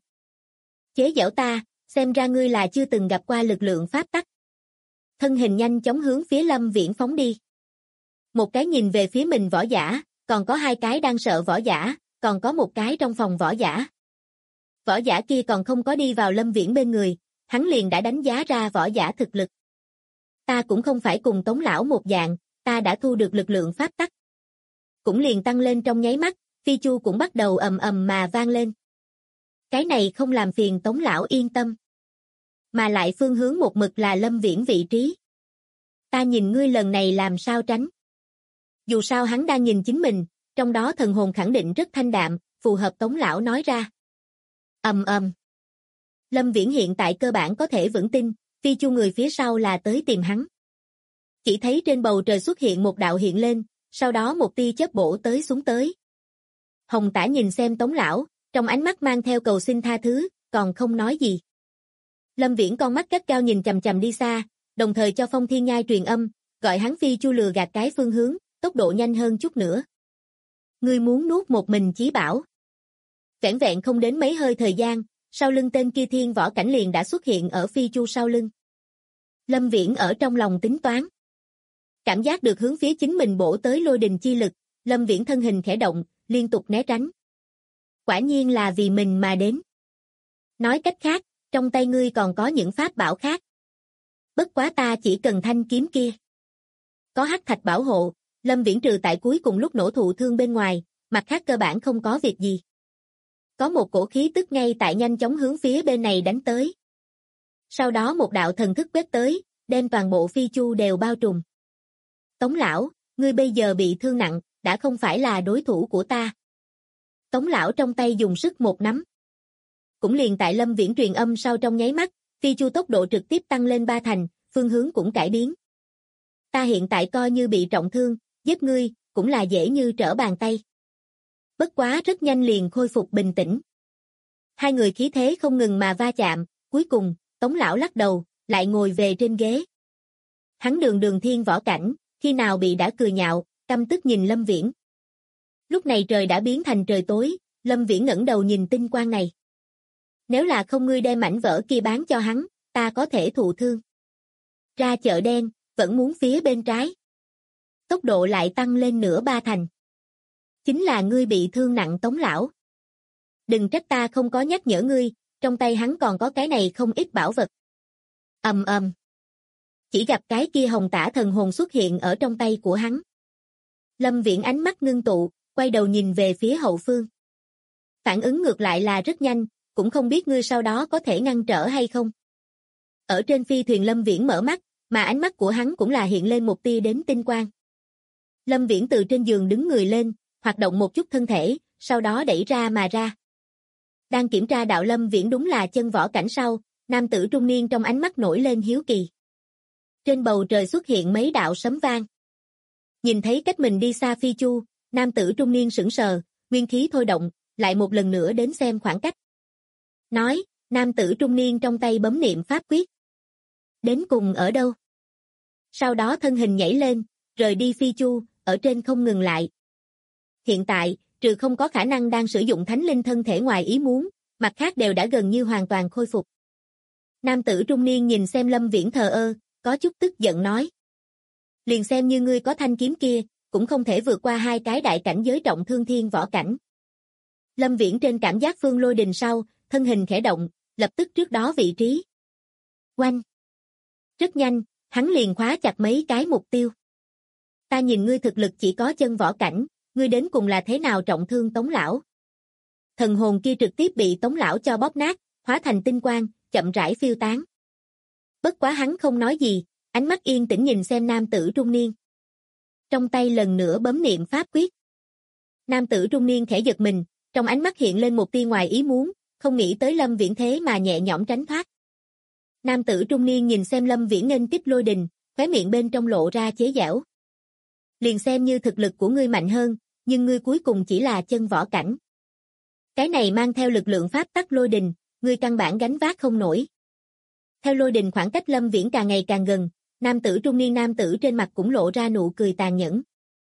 Chế giễu ta, xem ra ngươi là chưa từng gặp qua lực lượng pháp tắc. Thân hình nhanh chóng hướng phía Lâm Viễn phóng đi. Một cái nhìn về phía mình võ giả, còn có 2 cái đang sợ võ giả, còn có một cái trong phòng võ giả. Võ giả kia còn không có đi vào Lâm Viễn bên người, hắn liền đã đánh giá ra võ giả thực lực. Ta cũng không phải cùng Tống lão một dạng, ta đã thu được lực lượng pháp tắc. Cũng liền tăng lên trong nháy mắt, phi chu cũng bắt đầu ầm ầm mà vang lên. Cái này không làm phiền Tống lão yên tâm. Mà lại phương hướng một mực là Lâm Viễn vị trí. Ta nhìn ngươi lần này làm sao tránh. Dù sao hắn đang nhìn chính mình, trong đó thần hồn khẳng định rất thanh đạm, phù hợp Tống lão nói ra. Ầm ầm. Lâm Viễn hiện tại cơ bản có thể vững tin, phi chu người phía sau là tới tìm hắn. Chỉ thấy trên bầu trời xuất hiện một đạo hiện lên, sau đó một tia chớp bổ tới xuống tới. Hồng Tả nhìn xem Tống lão, trong ánh mắt mang theo cầu xin tha thứ, còn không nói gì. Lâm Viễn con mắt gắt gao nhìn chằm chằm đi xa, đồng thời cho Phong Thiên Nhai truyền âm, gọi hắn phi chu lừa gạt cái phương hướng, tốc độ nhanh hơn chút nữa. Ngươi muốn nuốt một mình chí bảo. Vẻn vẹn không đến mấy hơi thời gian, sau lưng tên kia thiên võ cảnh liền đã xuất hiện ở phi chu sau lưng. Lâm Viễn ở trong lòng tính toán. Cảm giác được hướng phía chính mình bổ tới lôi đình chi lực, Lâm Viễn thân hình khẽ động, liên tục né tránh. Quả nhiên là vì mình mà đến. Nói cách khác, trong tay ngươi còn có những pháp bảo khác. Bất quá ta chỉ cần thanh kiếm kia. Có hắc thạch bảo hộ, Lâm Viễn trừ tại cuối cùng lúc nổ thụ thương bên ngoài, mặt khác cơ bản không có việc gì. Có một cổ khí tức ngay tại nhanh chóng hướng phía bên này đánh tới. Sau đó một đạo thần thức quét tới, đem toàn bộ phi chu đều bao trùm. Tống lão, ngươi bây giờ bị thương nặng, đã không phải là đối thủ của ta. Tống lão trong tay dùng sức một nắm. Cũng liền tại Lâm Viễn truyền âm sau trong nháy mắt, phi chu tốc độ trực tiếp tăng lên 3 thành, phương hướng cũng cải biến. Ta hiện tại coi như bị trọng thương, giết ngươi, cũng là dễ như trở bàn tay. Bất quá rất nhanh liền khôi phục bình tĩnh. Hai người khí thế không ngừng mà va chạm, cuối cùng, Tống lão lắc đầu, lại ngồi về trên ghế. Hắn đường thiên võ cảnh, khi nào bị đã cười nhạo, căm tức nhìn Lâm Viễn. Lúc này trời đã biến thành trời tối, Lâm Viễn ngẩng đầu nhìn tinh quang này. Nếu là không ngươi đem mảnh vỡ kia bán cho hắn, ta có thể thụ thương. Ra chợ đen, vẫn muốn phía bên trái. Tốc độ lại tăng lên nửa 3 thành. Chính là ngươi bị thương nặng Tống lão. Đừng trách ta không có nhắc nhở ngươi, trong tay hắn còn có cái này không ít bảo vật. Ầm ầm. Chỉ gặp cái kia Hồng Tả thần hồn xuất hiện ở trong tay của hắn. Lâm Viễn ánh mắt ngưng tụ, quay đầu nhìn về phía hậu phương. Phản ứng ngược lại là rất nhanh, cũng không biết ngươi sau đó có thể ngăn trở hay không. Ở trên phi thuyền Lâm Viễn mở mắt, mà ánh mắt của hắn cũng là hiện lên một tia đến tinh quang. Lâm Viễn từ trên giường đứng người lên, hoạt động một chút thân thể, sau đó đẩy ra mà ra. Đang kiểm tra đạo Lâm Viễn đúng là chân võ cảnh sau, nam tử trung niên trong ánh mắt nổi lên hiếu kỳ. Trên bầu trời xuất hiện mấy đạo sấm vang. Nhìn thấy cách mình đi xa phi chu, nam tử trung niên sững sờ, nguyên khí thôi động, lại một lần nữa đến xem khoảng cách. Nói, nam tử trung niên trong tay bấm niệm pháp quyết. Đến cùng ở đâu? Sau đó thân hình nhảy lên, rời đi phi chu, ở trên không ngừng lại. Hiện tại, trừ không có khả năng đang sử dụng thánh linh thân thể ngoài ý muốn, mặt khác đều đã gần như hoàn toàn khôi phục. Nam tử trung niên nhìn xem Lâm Viễn thờ ơ, có chút tức giận nói. Liền xem như ngươi có thanh kiếm kia, cũng không thể vượt qua 2 cái đại cảnh giới trọng thương thiên võ cảnh. Lâm Viễn trên cảm giác phương lôi đình sau, thân hình khẽ động, lập tức trước đó vị trí. Oanh! Rất nhanh, hắn liền khóa chặt mấy cái mục tiêu. Ta nhìn ngươi thực lực chỉ có chân võ cảnh, ngươi đến cùng là thế nào trọng thương Tống lão? Thần hồn kia trực tiếp bị Tống lão cho bóp nát, hóa thành tinh quang, chậm rãi phiêu tán. Bất quá hắn không nói gì, ánh mắt yên tĩnh nhìn xem nam tử trung niên. Trong tay lần nữa bấm niệm pháp quyết. Nam tử trung niên khẽ giật mình, trong ánh mắt hiện lên một tia ngoài ý muốn, không nghĩ tới Lâm Viễn thế mà nhẹ nhõm tránh thoát. Nam tử trung niên nhìn xem Lâm Viễn nghênh kích lôi đình, khóe miệng bên trong lộ ra chế giễu. Liền xem như thực lực của ngươi mạnh hơn, nhưng ngươi cuối cùng chỉ là chân võ cảnh. Cái này mang theo lực lượng pháp tắc lôi đình, ngươi căn bản gánh vác không nổi. Theo lôi đình khoảng cách Lâm Viễn càng ngày càng gần, nam tử trung niên nam tử trên mặt cũng lộ ra nụ cười tàn nhẫn.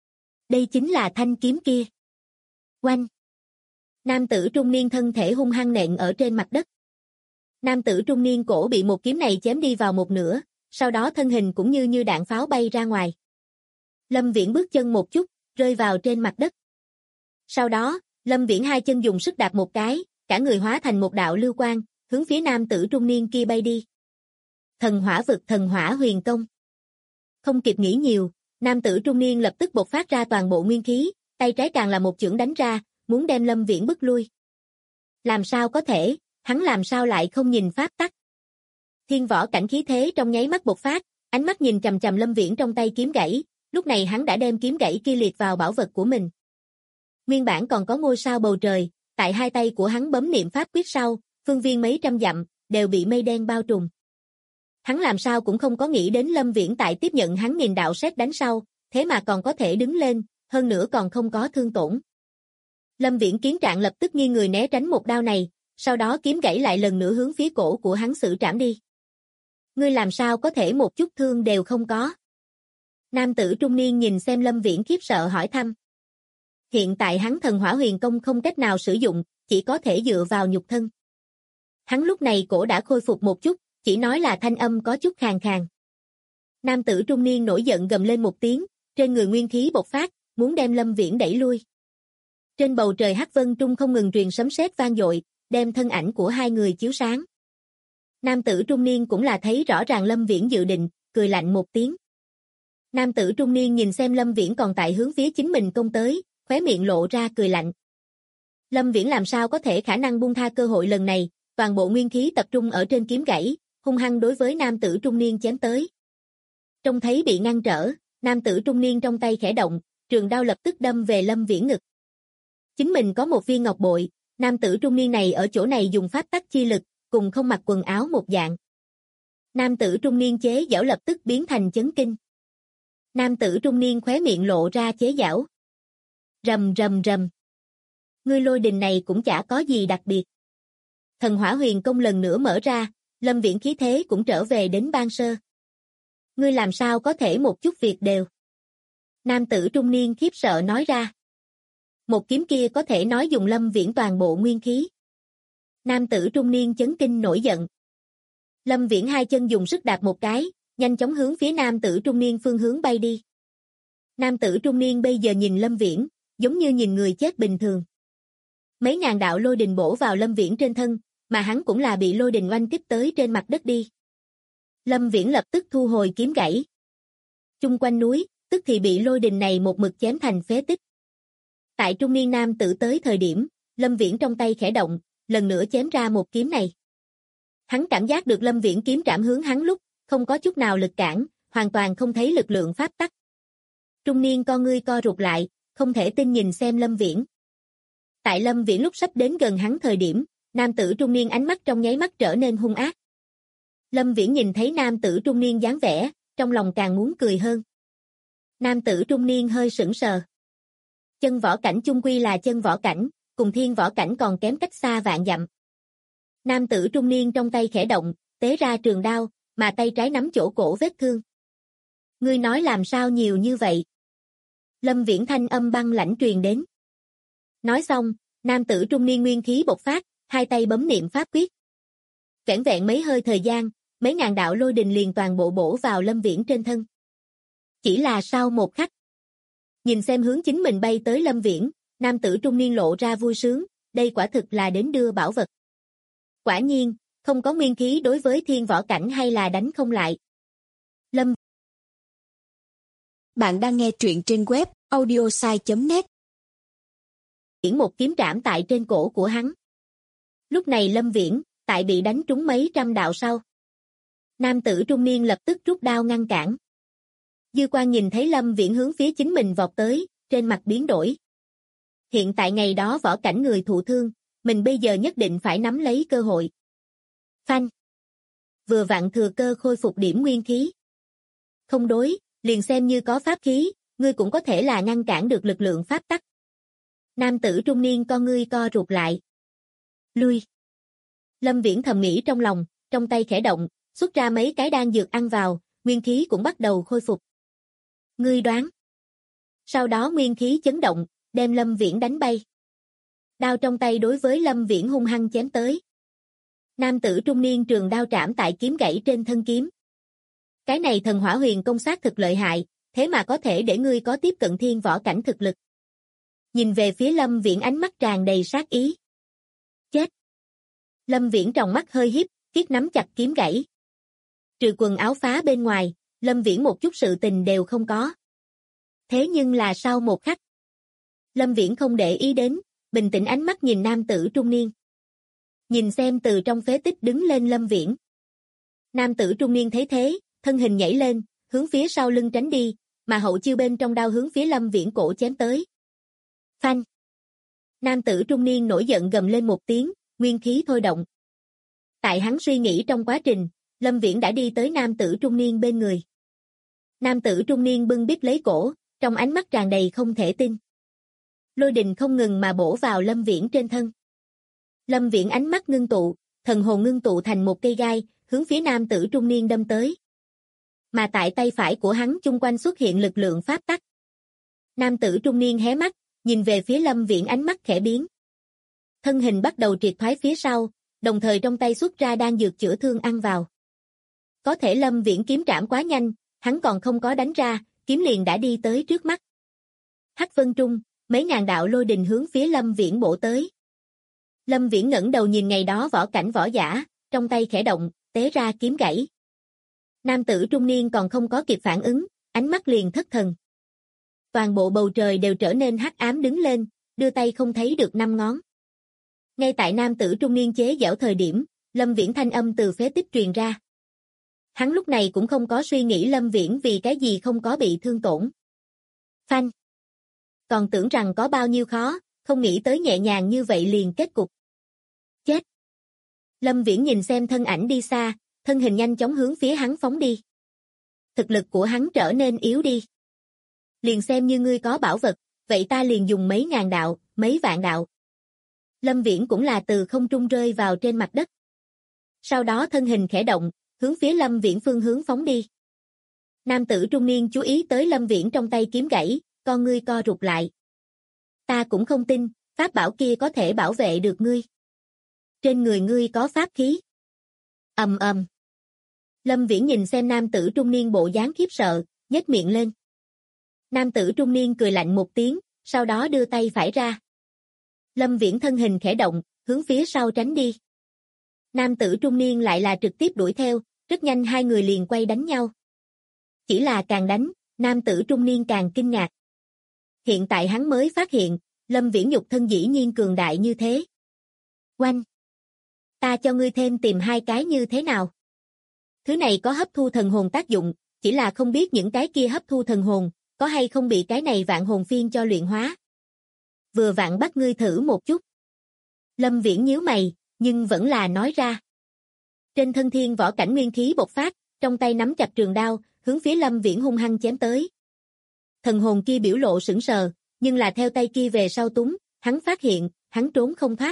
Đây chính là thanh kiếm kia. Oanh! Nam tử trung niên thân thể hung hăng nện ở trên mặt đất. Nam tử trung niên cổ bị một kiếm này chém đi vào một nửa, sau đó thân hình cũng như đạn pháo bay ra ngoài. Lâm Viễn bước chân một chút, rơi vào trên mặt đất. Sau đó, Lâm Viễn hai chân dùng sức đạp một cái, cả người hóa thành một đạo lưu quang, hướng phía nam tử trung niên kia bay đi. Thần hỏa vực thần hỏa huyền công. Không kịp nghĩ nhiều, nam tử trung niên lập tức bộc phát ra toàn bộ nguyên khí, tay trái càng là một chưởng đánh ra, muốn đem Lâm Viễn bức lui. Làm sao có thể, hắn làm sao lại không nhìn pháp tắc. Thiên võ cảnh khí thế trong nháy mắt bộc phát, ánh mắt nhìn chằm chằm Lâm Viễn trong tay kiếm gãy, lúc này hắn đã đem kiếm gãy kia liệt vào bảo vật của mình. Nguyên bản còn có ngôi sao bầu trời, tại hai tay của hắn bấm niệm pháp quyết sau, phương viên mấy trăm dặm, đều bị mây đen bao trùm. Hắn làm sao cũng không có nghĩ đến Lâm Viễn tại tiếp nhận hắn nghìn đạo sét đánh sau, thế mà còn có thể đứng lên, hơn nữa còn không có thương tổn. Lâm Viễn kiến trạng lập tức nghiêng người né tránh một đao này, sau đó kiếm gãy lại lần nữa hướng phía cổ của hắn xử trảm đi. Ngươi làm sao có thể một chút thương đều không có? Nam tử trung niên nhìn xem Lâm Viễn khiếp sợ hỏi thăm. Hiện tại hắn thần hỏa huyền công không cách nào sử dụng, chỉ có thể dựa vào nhục thân. Hắn lúc này cổ đã khôi phục một chút, chỉ nói là thanh âm có chút khàn khàn. Nam tử trung niên nổi giận gầm lên một tiếng, trên người nguyên khí bộc phát, muốn đem Lâm Viễn đẩy lui. Trên bầu trời hắc vân trung không ngừng truyền sấm sét vang dội, đem thân ảnh của hai người chiếu sáng. Nam tử trung niên cũng là thấy rõ ràng Lâm Viễn dự định, cười lạnh một tiếng. Nam tử trung niên nhìn xem Lâm Viễn còn tại hướng phía chính mình công tới, khóe miệng lộ ra cười lạnh. Lâm Viễn làm sao có thể khả năng buông tha cơ hội lần này, toàn bộ nguyên khí tập trung ở trên kiếm gãy, hung hăng đối với nam tử trung niên chém tới. Trông thấy bị ngăn trở, nam tử trung niên trong tay khẽ động, trường đao lập tức đâm về Lâm Viễn ngực. Chính mình có một viên ngọc bội, nam tử trung niên này ở chỗ này dùng pháp tắc chi lực, cùng không mặc quần áo một dạng. Nam tử trung niên chế giảo lập tức biến thành chấn kinh. Nam tử trung niên khóe miệng lộ ra chế giảo. Rầm rầm rầm. Ngươi lôi đình này cũng chả có gì đặc biệt. Thần hỏa huyền công lần nữa mở ra, Lâm Viễn khí thế cũng trở về đến ban sơ. Ngươi làm sao có thể một chút việc đều. Nam tử trung niên khiếp sợ nói ra. Một kiếm kia có thể nói dùng Lâm Viễn toàn bộ nguyên khí. Nam tử trung niên chấn kinh nổi giận. Lâm Viễn hai chân dùng sức đạp một cái, nhanh chóng hướng phía nam tử trung niên phương hướng bay đi. Nam tử trung niên bây giờ nhìn Lâm Viễn, giống như nhìn người chết bình thường. Mấy ngàn đạo lôi đình bổ vào Lâm Viễn trên thân, mà hắn cũng là bị lôi đình oanh kích tới trên mặt đất đi. Lâm Viễn lập tức thu hồi kiếm gãy. Chung quanh núi, tức thì bị lôi đình này một mực chém thành phế tích. Tại trung niên nam tử tới thời điểm, Lâm Viễn trong tay khẽ động, lần nữa chém ra một kiếm này. Hắn cảm giác được Lâm Viễn kiếm trảm hướng hắn lúc, không có chút nào lực cản, hoàn toàn không thấy lực lượng pháp tắc. Trung niên con ngươi co rụt lại, không thể tin nhìn xem Lâm Viễn. Tại Lâm Viễn lúc sắp đến gần hắn thời điểm, nam tử trung niên ánh mắt trong nháy mắt trở nên hung ác. Lâm Viễn nhìn thấy nam tử trung niên dáng vẻ, trong lòng càng muốn cười hơn. Nam tử trung niên hơi sững sờ. Chân võ cảnh chung quy là chân võ cảnh, cùng thiên võ cảnh còn kém cách xa vạn dặm. Nam tử trung niên trong tay khẽ động, tế ra trường đao, mà tay trái nắm chỗ cổ vết thương. Ngươi nói làm sao nhiều như vậy? Lâm Viễn thanh âm băng lãnh truyền đến. Nói xong, nam tử trung niên nguyên khí bộc phát, hai tay bấm niệm pháp quyết. Vẻn vẹn mấy hơi thời gian, mấy ngàn đạo lôi đình liền toàn bộ bổ vào Lâm Viễn trên thân. Chỉ là sau một khắc. Nhìn xem hướng chính mình bay tới Lâm Viễn, nam tử trung niên lộ ra vui sướng, đây quả thực là đến đưa bảo vật. Quả nhiên, không có nguyên khí đối với thiên võ cảnh hay là đánh không lại. Lâm Bạn đang nghe truyện trên web audiosai.net. Viễn một kiếm trảm tại trên cổ của hắn. Lúc này Lâm Viễn, tại bị đánh trúng mấy trăm đạo sau. Nam tử trung niên lập tức rút đao ngăn cản. Dư Quan nhìn thấy Lâm Viễn hướng phía chính mình vọt tới, trên mặt biến đổi. Hiện tại ngày đó võ cảnh người thụ thương, mình bây giờ nhất định phải nắm lấy cơ hội. Phanh. Vừa vặn thừa cơ khôi phục điểm nguyên khí. Không đối, liền xem như có pháp khí, ngươi cũng có thể là ngăn cản được lực lượng pháp tắc. Nam tử trung niên con ngươi co rụt lại. Lui. Lâm Viễn thầm nghĩ trong lòng, trong tay khẽ động, xuất ra mấy cái đan dược ăn vào, nguyên khí cũng bắt đầu khôi phục. Ngươi đoán. Sau đó nguyên khí chấn động, đem Lâm Viễn đánh bay. Đao trong tay đối với Lâm Viễn hung hăng chém tới. Nam tử trung niên trường đao trảm tại kiếm gãy trên thân kiếm. Cái này thần hỏa huyền công sát thực lợi hại, thế mà có thể để ngươi có tiếp cận thiên võ cảnh thực lực. Nhìn về phía Lâm Viễn ánh mắt tràn đầy sát ý. Chết. Lâm Viễn tròng mắt hơi híp, kiết nắm chặt kiếm gãy. Trừ quần áo phá bên ngoài, Lâm Viễn một chút sự tình đều không có. Thế nhưng là sau một khắc, Lâm Viễn không để ý đến, bình tĩnh ánh mắt nhìn nam tử trung niên. Nhìn xem từ trong phế tích đứng lên Lâm Viễn. Nam tử trung niên thấy thế, thân hình nhảy lên, hướng phía sau lưng tránh đi, mà hậu chiêu bên trong đao hướng phía Lâm Viễn cổ chém tới. Phanh! Nam tử trung niên nổi giận gầm lên một tiếng, nguyên khí thôi động. Tại hắn suy nghĩ trong quá trình, Lâm Viễn đã đi tới nam tử trung niên bên người. Nam tử trung niên bưng bít lấy cổ, trong ánh mắt tràn đầy không thể tin. Lôi đình không ngừng mà bổ vào Lâm Viễn trên thân. Lâm Viễn ánh mắt ngưng tụ, thần hồn ngưng tụ thành một cây gai, hướng phía nam tử trung niên đâm tới. Mà tại tay phải của hắn chung quanh xuất hiện lực lượng pháp tắc. Nam tử trung niên hé mắt, nhìn về phía Lâm Viễn ánh mắt khẽ biến. Thân hình bắt đầu triệt thoái phía sau, đồng thời trong tay xuất ra đan dược chữa thương ăn vào. Có thể Lâm Viễn kiếm trảm quá nhanh, hắn còn không có đánh ra, kiếm liền đã đi tới trước mắt. Hắc vân trung, mấy ngàn đạo lôi đình hướng phía Lâm Viễn bổ tới. Lâm Viễn ngẩng đầu nhìn ngày đó võ cảnh võ giả, trong tay khẽ động, tế ra kiếm gãy. Nam tử trung niên còn không có kịp phản ứng, ánh mắt liền thất thần. Toàn bộ bầu trời đều trở nên hắc ám đứng lên, đưa tay không thấy được năm ngón. Ngay tại nam tử trung niên chế giễu thời điểm, Lâm Viễn thanh âm từ phế tích truyền ra. Hắn lúc này cũng không có suy nghĩ Lâm Viễn vì cái gì không có bị thương tổn. Phanh! Còn tưởng rằng có bao nhiêu khó, không nghĩ tới nhẹ nhàng như vậy liền kết cục. Chết! Lâm Viễn nhìn xem thân ảnh đi xa, thân hình nhanh chóng hướng phía hắn phóng đi. Thực lực của hắn trở nên yếu đi. Liền xem như ngươi có bảo vật, vậy ta liền dùng mấy ngàn đạo, mấy vạn đạo. Lâm Viễn cũng là từ không trung rơi vào trên mặt đất. Sau đó thân hình khẽ động, hướng phía Lâm Viễn phương hướng phóng đi. Nam tử trung niên chú ý tới Lâm Viễn trong tay kiếm gãy, con ngươi co rụt lại. Ta cũng không tin, pháp bảo kia có thể bảo vệ được ngươi. Trên người ngươi có pháp khí. Ầm ầm. Lâm Viễn nhìn xem nam tử trung niên bộ dáng khiếp sợ, nhếch miệng lên. Nam tử trung niên cười lạnh một tiếng, sau đó đưa tay phải ra. Lâm Viễn thân hình khẽ động, hướng phía sau tránh đi. Nam tử trung niên lại là trực tiếp đuổi theo, rất nhanh hai người liền quay đánh nhau. Chỉ là càng đánh, nam tử trung niên càng kinh ngạc. Hiện tại hắn mới phát hiện, Lâm Viễn nhục thân dĩ nhiên cường đại như thế. Oanh! Ta cho ngươi thêm tìm hai cái như thế nào? Thứ này có hấp thu thần hồn tác dụng, chỉ là không biết những cái kia hấp thu thần hồn, có hay không bị cái này vạn hồn phiên cho luyện hóa. Vừa vặn bắt ngươi thử một chút. Lâm Viễn nhíu mày, nhưng vẫn là nói ra. Trên thân thiên võ cảnh nguyên khí bộc phát, trong tay nắm chặt trường đao, hướng phía Lâm Viễn hung hăng chém tới. Thần hồn kia biểu lộ sững sờ, nhưng là theo tay kia về sau túng, hắn phát hiện, hắn trốn không thoát.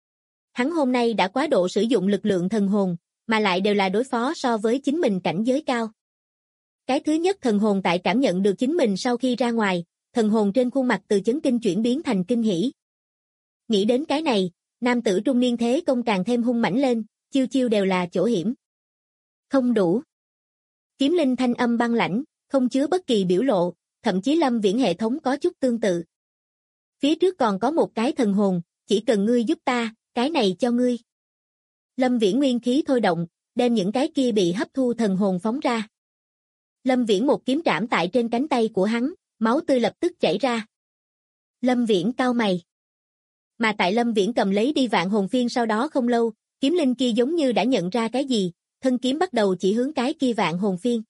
Hắn hôm nay đã quá độ sử dụng lực lượng thần hồn, mà lại đều là đối phó so với chính mình cảnh giới cao. Cái thứ nhất thần hồn tại cảm nhận được chính mình sau khi ra ngoài, thần hồn trên khuôn mặt từ chấn kinh chuyển biến thành kinh hỉ. Nghĩ đến cái này, nam tử trung niên thế công càng thêm hung mãnh lên, chiêu chiêu đều là chỗ hiểm. Không đủ. Kiếm linh thanh âm băng lãnh, không chứa bất kỳ biểu lộ, thậm chí Lâm Viễn hệ thống có chút tương tự. Phía trước còn có một cái thần hồn, chỉ cần ngươi giúp ta, cái này cho ngươi. Lâm Viễn nguyên khí thôi động, đem những cái kia bị hấp thu thần hồn phóng ra. Lâm Viễn một kiếm trảm tại trên cánh tay của hắn, máu tươi lập tức chảy ra. Lâm Viễn cau mày. Mà tại Lâm Viễn cầm lấy đi vạn hồn phiên sau đó không lâu, kiếm linh kia giống như đã nhận ra cái gì, thân kiếm bắt đầu chỉ hướng cái kia vạn hồn phiên.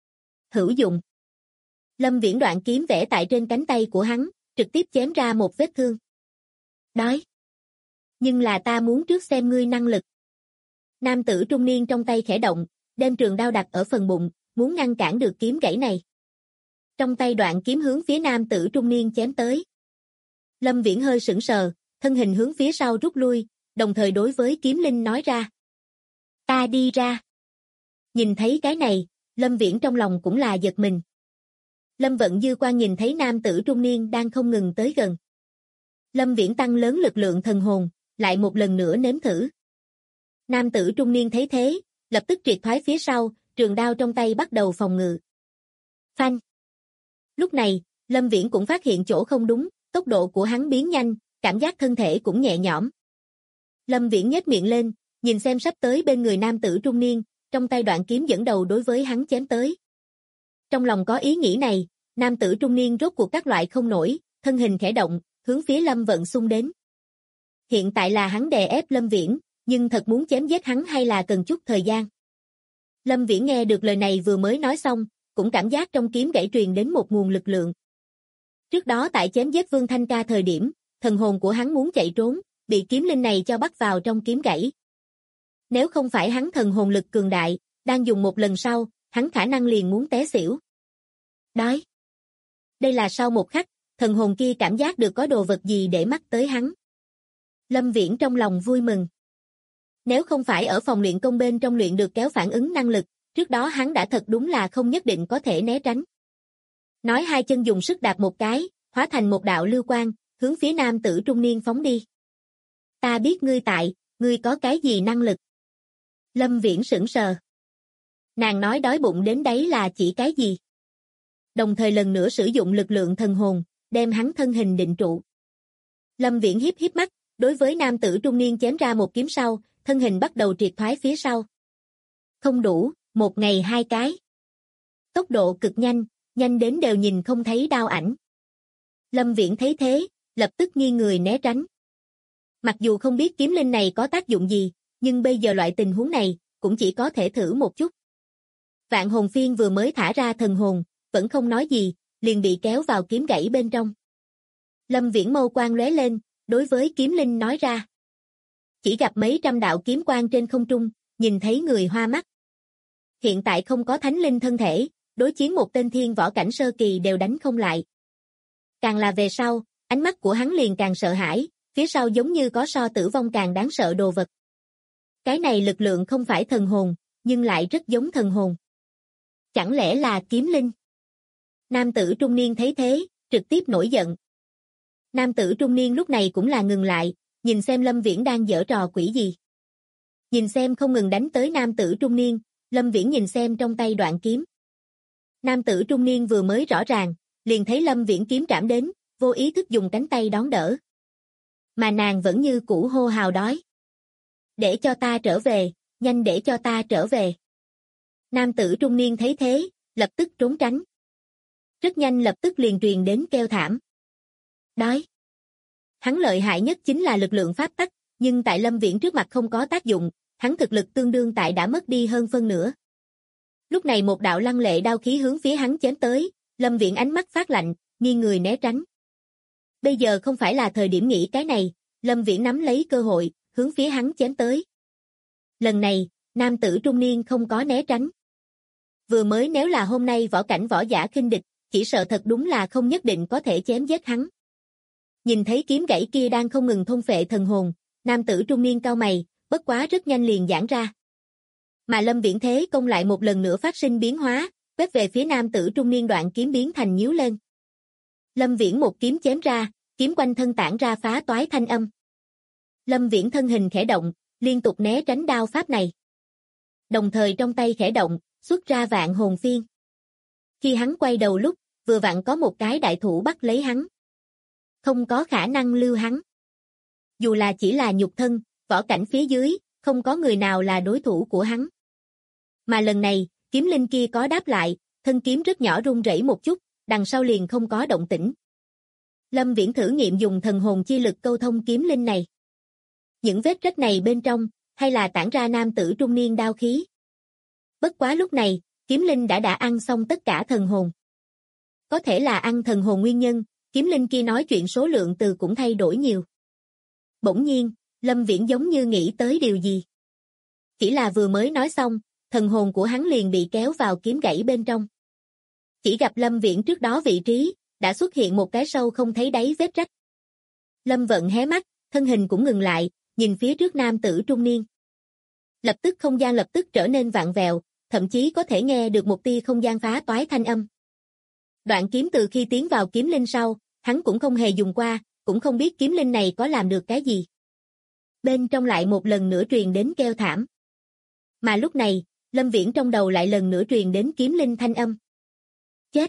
Hữu dụng. Lâm Viễn đoạn kiếm vẽ tại trên cánh tay của hắn, trực tiếp chém ra một vết thương. Đói. Nhưng là ta muốn trước xem ngươi năng lực. Nam tử trung niên trong tay khẽ động, đem trường đao đặt ở phần bụng, muốn ngăn cản được kiếm gãy này. Trong tay đoạn kiếm hướng phía nam tử trung niên chém tới. Lâm Viễn hơi sững sờ, thân hình hướng phía sau rút lui, đồng thời đối với kiếm linh nói ra. Ta đi ra. Nhìn thấy cái này, Lâm Viễn trong lòng cũng là giật mình. Lâm Vận dư quan nhìn thấy nam tử trung niên đang không ngừng tới gần. Lâm Viễn tăng lớn lực lượng thần hồn, lại một lần nữa nếm thử. Nam tử trung niên thấy thế, lập tức triệt thoái phía sau, trường đao trong tay bắt đầu phòng ngự. Phanh. Lúc này, Lâm Viễn cũng phát hiện chỗ không đúng, tốc độ của hắn biến nhanh, cảm giác thân thể cũng nhẹ nhõm. Lâm Viễn nhếch miệng lên, nhìn xem sắp tới bên người nam tử trung niên, trong tay đoạn kiếm dẫn đầu đối với hắn chém tới. Trong lòng có ý nghĩ này, nam tử trung niên rốt cuộc các loại không nổi, thân hình khẽ động, hướng phía Lâm Vận xung đến. Hiện tại là hắn đè ép Lâm Viễn, nhưng thật muốn chém giết hắn hay là cần chút thời gian. Lâm Viễn nghe được lời này vừa mới nói xong, cũng cảm giác trong kiếm gãy truyền đến một nguồn lực lượng. Trước đó tại chém giết Vương Thanh Ca thời điểm, thần hồn của hắn muốn chạy trốn, bị kiếm linh này cho bắt vào trong kiếm gãy. Nếu không phải hắn thần hồn lực cường đại, đang dùng một lần sau, hắn khả năng liền muốn té xỉu. Đói. Đây là sau một khắc, thần hồn kia cảm giác được có đồ vật gì để mắt tới hắn. Lâm Viễn trong lòng vui mừng. Nếu không phải ở phòng luyện công bên trong luyện được kéo phản ứng năng lực, trước đó hắn đã thật đúng là không nhất định có thể né tránh. Nói hai chân dùng sức đạp một cái, hóa thành một đạo lưu quang, hướng phía nam tử trung niên phóng đi. Ta biết ngươi có cái gì năng lực? Lâm Viễn sững sờ. Nàng nói đói bụng đến đấy là chỉ cái gì? Đồng thời lần nữa sử dụng lực lượng thần hồn, đem hắn thân hình định trụ. Lâm Viễn hiếp mắt, đối với nam tử trung niên chém ra một kiếm sau, thân hình bắt đầu triệt thoái phía sau. Không đủ, một ngày hai cái. Tốc độ cực nhanh, nhanh đến đều nhìn không thấy đao ảnh. Lâm Viễn thấy thế, lập tức nghiêng người né tránh. Mặc dù không biết kiếm linh này có tác dụng gì, nhưng bây giờ loại tình huống này, cũng chỉ có thể thử một chút. Vạn hồn phiên vừa mới thả ra thần hồn, vẫn không nói gì, liền bị kéo vào kiếm gãy bên trong. Lâm Viễn mâu quang lóe lên, đối với kiếm linh nói ra. Chỉ gặp mấy trăm đạo kiếm quang trên không trung, nhìn thấy người hoa mắt. Hiện tại không có thánh linh thân thể, đối chiến một tên thiên võ cảnh sơ kỳ đều đánh không lại. Càng là về sau, ánh mắt của hắn liền càng sợ hãi, phía sau giống như có so tử vong càng đáng sợ đồ vật. Cái này lực lượng không phải thần hồn, nhưng lại rất giống thần hồn. Chẳng lẽ là kiếm linh? Nam tử trung niên thấy thế, trực tiếp nổi giận. Nam tử trung niên lúc này cũng là ngừng lại, nhìn xem Lâm Viễn đang giở trò quỷ gì. Nhìn xem không ngừng đánh tới nam tử trung niên, Lâm Viễn nhìn xem trong tay đoạn kiếm. Nam tử trung niên vừa mới rõ ràng, liền thấy Lâm Viễn kiếm trảm đến, vô ý thức dùng cánh tay đón đỡ. Mà nàng vẫn như cũ hô hào đói. Để cho ta trở về, nhanh để cho ta trở về. Nam tử trung niên thấy thế, lập tức trốn tránh. Rất nhanh lập tức liền truyền đến kêu thảm. Đói. Hắn lợi hại nhất chính là lực lượng pháp tắc, nhưng tại Lâm Viễn trước mặt không có tác dụng, hắn thực lực tương đương tại đã mất đi hơn phân nửa. Lúc này một đạo lăng lệ đao khí hướng phía hắn chém tới, Lâm Viễn ánh mắt phát lạnh, nghiêng người né tránh. Bây giờ không phải là thời điểm nghĩ cái này, Lâm Viễn nắm lấy cơ hội, hướng phía hắn chém tới. Lần này, nam tử trung niên không có né tránh. Vừa mới nếu là hôm nay võ cảnh võ giả khinh địch, chỉ sợ thật đúng là không nhất định có thể chém giết hắn. Nhìn thấy kiếm gãy kia đang không ngừng thôn phệ thần hồn, nam tử trung niên cau mày, bất quá rất nhanh liền giãn ra. Mà Lâm Viễn thế công lại một lần nữa phát sinh biến hóa, quét về phía nam tử trung niên đoạn kiếm biến thành nhíu lên. Lâm Viễn một kiếm chém ra, kiếm quanh thân tản ra phá toái thanh âm. Lâm Viễn thân hình khẽ động, liên tục né tránh đao pháp này. Đồng thời trong tay khẽ động, xuất ra vạn hồn phiên. Khi hắn quay đầu lúc, vừa vặn có một cái đại thủ bắt lấy hắn. Không có khả năng lưu hắn. Dù là chỉ là nhục thân, võ cảnh phía dưới, không có người nào là đối thủ của hắn. Mà lần này, kiếm linh kia có đáp lại, thân kiếm rất nhỏ rung rẩy một chút, đằng sau liền không có động tĩnh. Lâm Viễn thử nghiệm dùng thần hồn chi lực câu thông kiếm linh này. Những vết rách này bên trong, hay là tản ra nam tử trung niên đao khí. Bất quá lúc này, kiếm linh đã ăn xong tất cả thần hồn. Có thể là ăn thần hồn nguyên nhân, kiếm linh kia nói chuyện số lượng từ cũng thay đổi nhiều. Bỗng nhiên, Lâm Viễn giống như nghĩ tới điều gì. Chỉ là vừa mới nói xong, thần hồn của hắn liền bị kéo vào kiếm gãy bên trong. Chỉ gặp Lâm Viễn trước đó vị trí, đã xuất hiện một cái sâu không thấy đáy vết rách. Lâm Vận hé mắt, thân hình cũng ngừng lại, nhìn phía trước nam tử trung niên. Lập tức không gian lập tức trở nên vặn vẹo, thậm chí có thể nghe được một tia không gian phá toái thanh âm. Đoạn kiếm từ khi tiến vào kiếm linh sau, hắn cũng không hề dùng qua, cũng không biết kiếm linh này có làm được cái gì. Bên trong lại một lần nữa truyền đến kêu thảm. Mà lúc này, Lâm Viễn trong đầu lại lần nữa truyền đến kiếm linh thanh âm. Chết!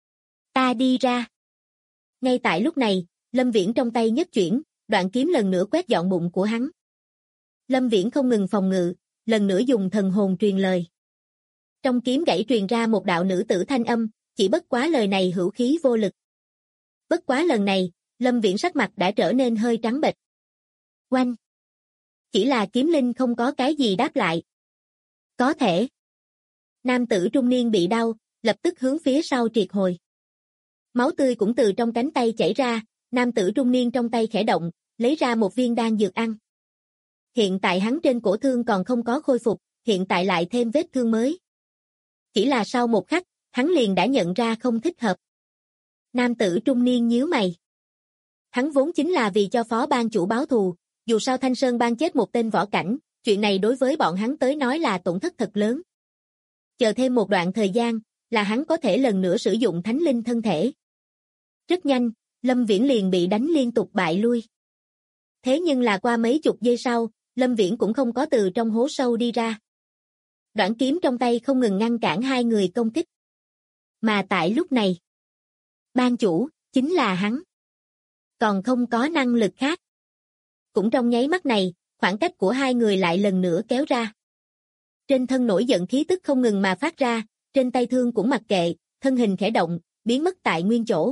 Ta đi ra! Ngay tại lúc này, Lâm Viễn trong tay nhất chuyển, đoạn kiếm lần nữa quét dọn bụng của hắn. Lâm Viễn không ngừng phòng ngự, lần nữa dùng thần hồn truyền lời. Trong kiếm gãy truyền ra một đạo nữ tử thanh âm, chỉ bất quá lời này hữu khí vô lực. Bất quá lần này, Lâm Viễn sắc mặt đã trở nên hơi trắng bệch. Oanh! Chỉ là kiếm linh không có cái gì đáp lại. Có thể. Nam tử trung niên bị đau, lập tức hướng phía sau triệt hồi. Máu tươi cũng từ trong cánh tay chảy ra, nam tử trung niên trong tay khẽ động, lấy ra một viên đan dược ăn. Hiện tại hắn trên cổ thương còn không có khôi phục, hiện tại lại thêm vết thương mới. Chỉ là sau một khắc, hắn liền đã nhận ra không thích hợp. Nam tử trung niên nhíu mày. Hắn vốn chính là vì cho phó ban chủ báo thù, dù sao Thanh Sơn ban chết một tên võ cảnh, chuyện này đối với bọn hắn tới nói là tổn thất thật lớn. Chờ thêm một đoạn thời gian, là hắn có thể lần nữa sử dụng thánh linh thân thể. Rất nhanh, Lâm Viễn liền bị đánh liên tục bại lui. Thế nhưng là qua mấy chục giây sau, Lâm Viễn cũng không có từ trong hố sâu đi ra. Đoạn kiếm trong tay không ngừng ngăn cản hai người công kích. Mà tại lúc này, ban chủ, chính là hắn. Còn không có năng lực khác. Cũng trong nháy mắt này, khoảng cách của hai người lại lần nữa kéo ra. Trên thân nổi giận khí tức không ngừng mà phát ra, trên tay thương cũng mặc kệ, thân hình khẽ động, biến mất tại nguyên chỗ.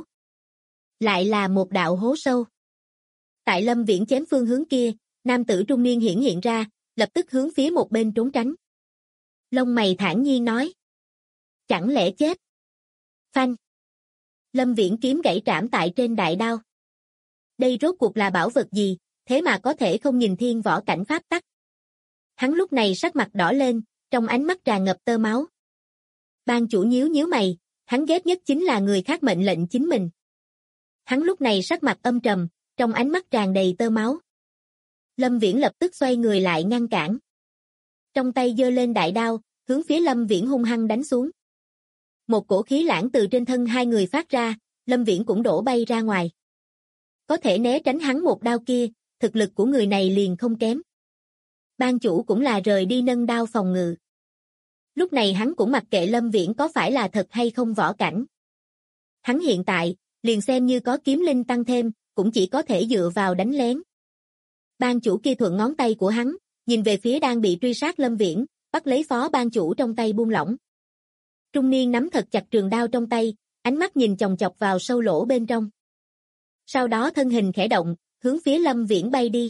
Lại là một đạo hố sâu. Tại Lâm Viễn chém phương hướng kia, nam tử trung niên hiện ra, lập tức hướng phía một bên trốn tránh. Lông mày thản nhiên nói. Chẳng lẽ chết? Phanh. Lâm Viễn kiếm gãy trảm tại trên đại đao. Đây rốt cuộc là bảo vật gì, thế mà có thể không nhìn thiên võ cảnh pháp tắc. Hắn lúc này sắc mặt đỏ lên, trong ánh mắt tràn ngập tơ máu. Ban chủ nhíu mày, hắn ghét nhất chính là người khác mệnh lệnh chính mình. Hắn lúc này sắc mặt âm trầm, trong ánh mắt tràn đầy tơ máu. Lâm Viễn lập tức xoay người lại ngăn cản. Trong tay giơ lên đại đao, hướng phía Lâm Viễn hung hăng đánh xuống. Một cổ khí lãng từ trên thân hai người phát ra, Lâm Viễn cũng đổ bay ra ngoài. Có thể né tránh hắn một đao kia, thực lực của người này liền không kém. Ban chủ cũng là rời đi nâng đao phòng ngự. Lúc này hắn cũng mặc kệ Lâm Viễn có phải là thật hay không võ cảnh. Hắn hiện tại, liền xem như có kiếm linh tăng thêm, cũng chỉ có thể dựa vào đánh lén. Ban chủ kia thuận ngón tay của hắn, nhìn về phía đang bị truy sát Lâm Viễn, bắt lấy phó ban chủ trong tay buông lỏng. Trung niên nắm thật chặt trường đao trong tay, ánh mắt nhìn chòng chọc vào sâu lỗ bên trong. Sau đó thân hình khẽ động, hướng phía Lâm Viễn bay đi.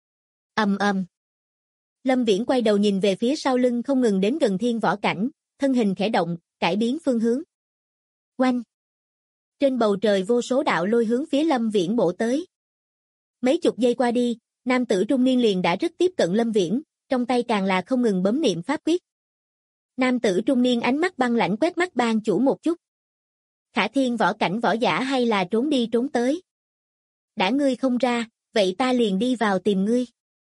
Ầm ầm. Lâm Viễn quay đầu nhìn về phía sau lưng không ngừng đến gần thiên võ cảnh, thân hình khẽ động, cải biến phương hướng. Oanh. Trên bầu trời vô số đạo lôi hướng phía Lâm Viễn bổ tới. Mấy chục giây qua đi, nam tử trung niên liền đã rất tiếp cận Lâm Viễn, trong tay càng là không ngừng bấm niệm pháp quyết. Nam tử trung niên ánh mắt băng lãnh quét mắt ban chủ một chút. Khả thiên võ cảnh võ giả hay là trốn đi trốn tới? Đã ngươi không ra, vậy ta liền đi vào tìm ngươi.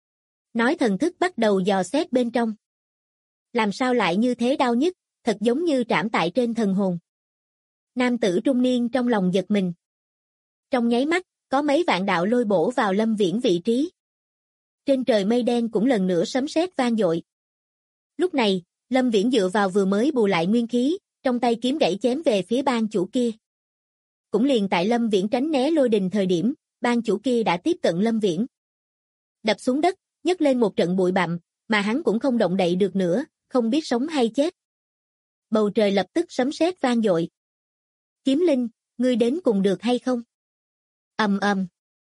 Nói thần thức bắt đầu dò xét bên trong. Làm sao lại như thế đau nhức, thật giống như trảm tại trên thần hồn. Nam tử trung niên trong lòng giật mình. Trong nháy mắt, có mấy vạn đạo lôi bổ vào Lâm Viễn vị trí. Trên trời mây đen cũng lần nữa sấm sét vang dội. Lúc này, Lâm Viễn dựa vào vừa mới bù lại nguyên khí, trong tay kiếm gãy chém về phía ban chủ kia. Cũng liền tại Lâm Viễn tránh né lôi đình thời điểm, ban chủ kia đã tiếp cận Lâm Viễn. Đập xuống đất, nhấc lên một trận bụi bặm, mà hắn cũng không động đậy được nữa, không biết sống hay chết. Bầu trời lập tức sấm sét vang dội. Kiếm linh, ngươi đến cùng được hay không? Ầm ầm.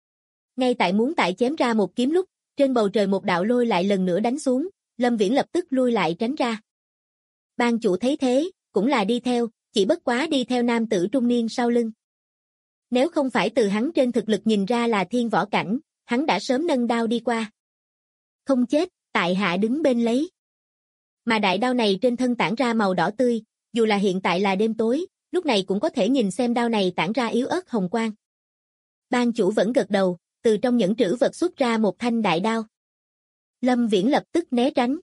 Ngay tại muốn tại chém ra một kiếm lúc, trên bầu trời một đạo lôi lại lần nữa đánh xuống, Lâm Viễn lập tức lui lại tránh ra. Ban chủ thấy thế, cũng là đi theo, chỉ bất quá đi theo nam tử trung niên sau lưng. Nếu không phải từ hắn trên thực lực nhìn ra là thiên võ cảnh, hắn đã sớm nâng đao đi qua. Không chết, tại hạ đứng bên lấy. Mà đại đao này trên thân tản ra màu đỏ tươi, dù là hiện tại là đêm tối, lúc này cũng có thể nhìn xem đao này tản ra yếu ớt hồng quang. Ban chủ vẫn gật đầu, từ trong nhẫn trữ vật xuất ra một thanh đại đao. Lâm Viễn lập tức né tránh.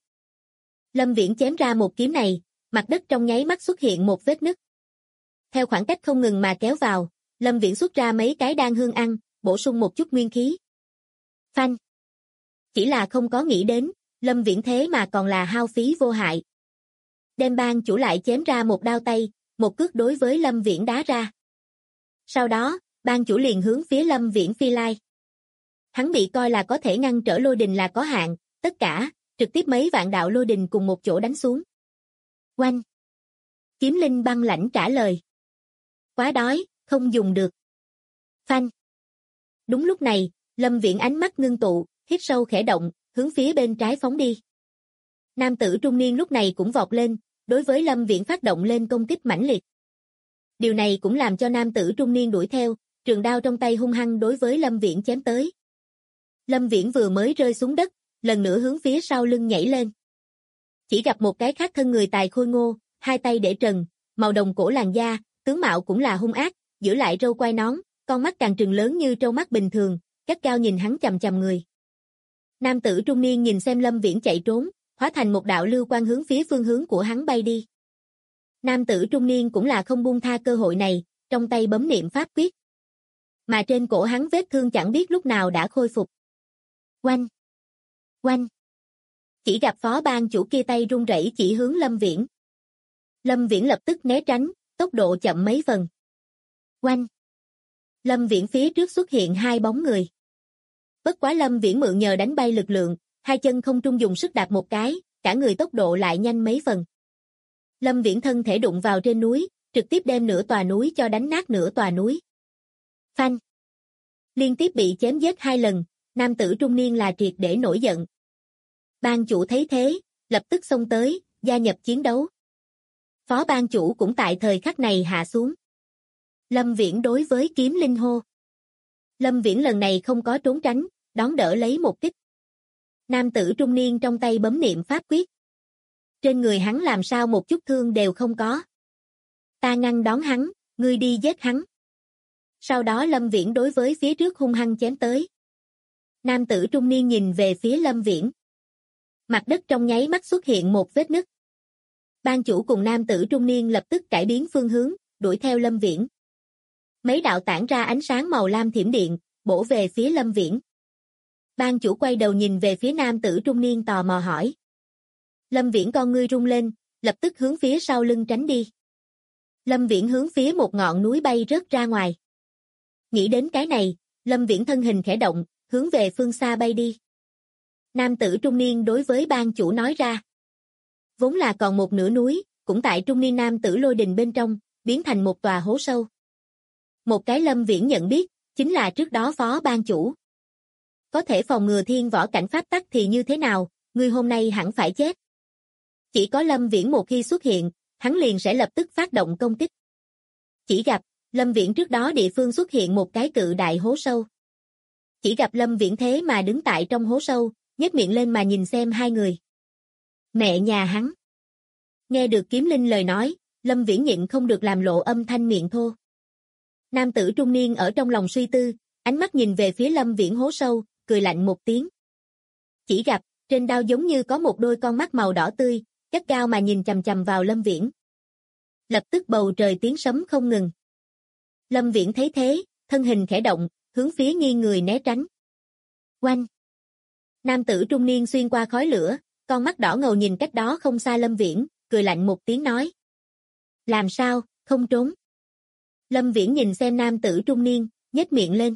Lâm Viễn chém ra một kiếm này, mặt đất trong nháy mắt xuất hiện một vết nứt. Theo khoảng cách không ngừng mà kéo vào, Lâm Viễn xuất ra mấy cái đan hương ăn, bổ sung một chút nguyên khí. Phanh. Chỉ là không có nghĩ đến, Lâm Viễn thế mà còn là hao phí vô hại. Đem ban chủ lại chém ra một đao tay, một cước đối với Lâm Viễn đá ra. Sau đó, ban chủ liền hướng phía Lâm Viễn phi lai. Hắn bị coi là có thể ngăn trở lôi đình là có hạn, tất cả, trực tiếp mấy vạn đạo lôi đình cùng một chỗ đánh xuống. Oanh! Kiếm linh băng lãnh trả lời. Quá đói, không dùng được. Phanh! Đúng lúc này, Lâm Viễn ánh mắt ngưng tụ, hít sâu khẽ động, hướng phía bên trái phóng đi. Nam tử trung niên lúc này cũng vọt lên, đối với Lâm Viễn phát động lên công kích mãnh liệt. Điều này cũng làm cho nam tử trung niên đuổi theo, trường đao trong tay hung hăng đối với Lâm Viễn chém tới. Lâm Viễn vừa mới rơi xuống đất, lần nữa hướng phía sau lưng nhảy lên. Chỉ gặp một cái khác thân người tài khôi ngô, hai tay để trần, màu đồng cổ làn da, tướng mạo cũng là hung ác, giữ lại râu quai nón, con mắt càng trừng lớn như trâu mắt bình thường, gắt gao nhìn hắn chằm chằm người. Nam tử trung niên nhìn xem Lâm Viễn chạy trốn, hóa thành một đạo lưu quang hướng phía phương hướng của hắn bay đi. Nam tử trung niên cũng là không buông tha cơ hội này, trong tay bấm niệm pháp quyết. Mà trên cổ hắn vết thương chẳng biết lúc nào đã khôi phục. Oanh! Oanh! Chỉ gặp phó ban chủ kia tay run rẩy chỉ hướng Lâm Viễn. Lâm Viễn lập tức né tránh, tốc độ chậm mấy phần. Oanh! Lâm Viễn phía trước xuất hiện hai bóng người. Bất quá Lâm Viễn mượn nhờ đánh bay lực lượng, hai chân không trung dùng sức đạp một cái, cả người tốc độ lại nhanh mấy phần. Lâm Viễn thân thể đụng vào trên núi, trực tiếp đem nửa tòa núi cho đánh nát nửa tòa núi. Phanh! Liên tiếp bị chém giết hai lần, nam tử trung niên là triệt để nổi giận. Ban chủ thấy thế, lập tức xông tới, gia nhập chiến đấu. Phó ban chủ cũng tại thời khắc này hạ xuống. Lâm Viễn đối với kiếm linh hô. Lâm Viễn lần này không có trốn tránh, đón đỡ lấy một kích. Nam tử trung niên trong tay bấm niệm pháp quyết. Trên người hắn làm sao một chút thương đều không có. Ta ngăn đón hắn, ngươi đi giết hắn. Sau đó Lâm Viễn đối với phía trước hung hăng chém tới. Nam tử trung niên nhìn về phía Lâm Viễn. Mặt đất trong nháy mắt xuất hiện một vết nứt. Ban chủ cùng nam tử trung niên lập tức cải biến phương hướng, đuổi theo Lâm Viễn. Mấy đạo tản ra ánh sáng màu lam thiểm điện, bổ về phía Lâm Viễn. Ban chủ quay đầu nhìn về phía nam tử trung niên tò mò hỏi. Lâm Viễn con ngươi rung lên, lập tức hướng phía sau lưng tránh đi. Lâm Viễn hướng phía một ngọn núi bay rớt ra ngoài. Nghĩ đến cái này, Lâm Viễn thân hình khẽ động, hướng về phương xa bay đi. Nam tử trung niên đối với ban chủ nói ra. Vốn là còn một nửa núi, cũng tại trung niên nam tử lôi đình bên trong, biến thành một tòa hố sâu. Một cái Lâm Viễn nhận biết, chính là trước đó phó ban chủ. Có thể phòng ngừa thiên võ cảnh pháp tắc thì như thế nào, ngươi hôm nay hẳn phải chết. Chỉ có Lâm Viễn một khi xuất hiện, hắn liền sẽ lập tức phát động công kích. Chỉ gặp, Lâm Viễn trước đó địa phương xuất hiện một cái cự đại hố sâu. Chỉ gặp Lâm Viễn thế mà đứng tại trong hố sâu, nhếch miệng lên mà nhìn xem hai người. Mẹ nhà hắn. Nghe được kiếm linh lời nói, Lâm Viễn nhịn không được làm lộ âm thanh miệng thô. Nam tử trung niên ở trong lòng suy tư, ánh mắt nhìn về phía Lâm Viễn hố sâu, cười lạnh một tiếng. Chỉ gặp, trên đao giống như có một đôi con mắt màu đỏ tươi, gắt gao mà nhìn chằm chằm vào Lâm Viễn. Lập tức bầu trời tiếng sấm không ngừng. Lâm Viễn thấy thế, thân hình khẽ động, hướng phía nghiêng người né tránh. Oanh! Nam tử trung niên xuyên qua khói lửa, con mắt đỏ ngầu nhìn cách đó không xa Lâm Viễn, cười lạnh một tiếng nói. Làm sao, không trốn? Lâm Viễn nhìn xem nam tử trung niên, nhếch miệng lên.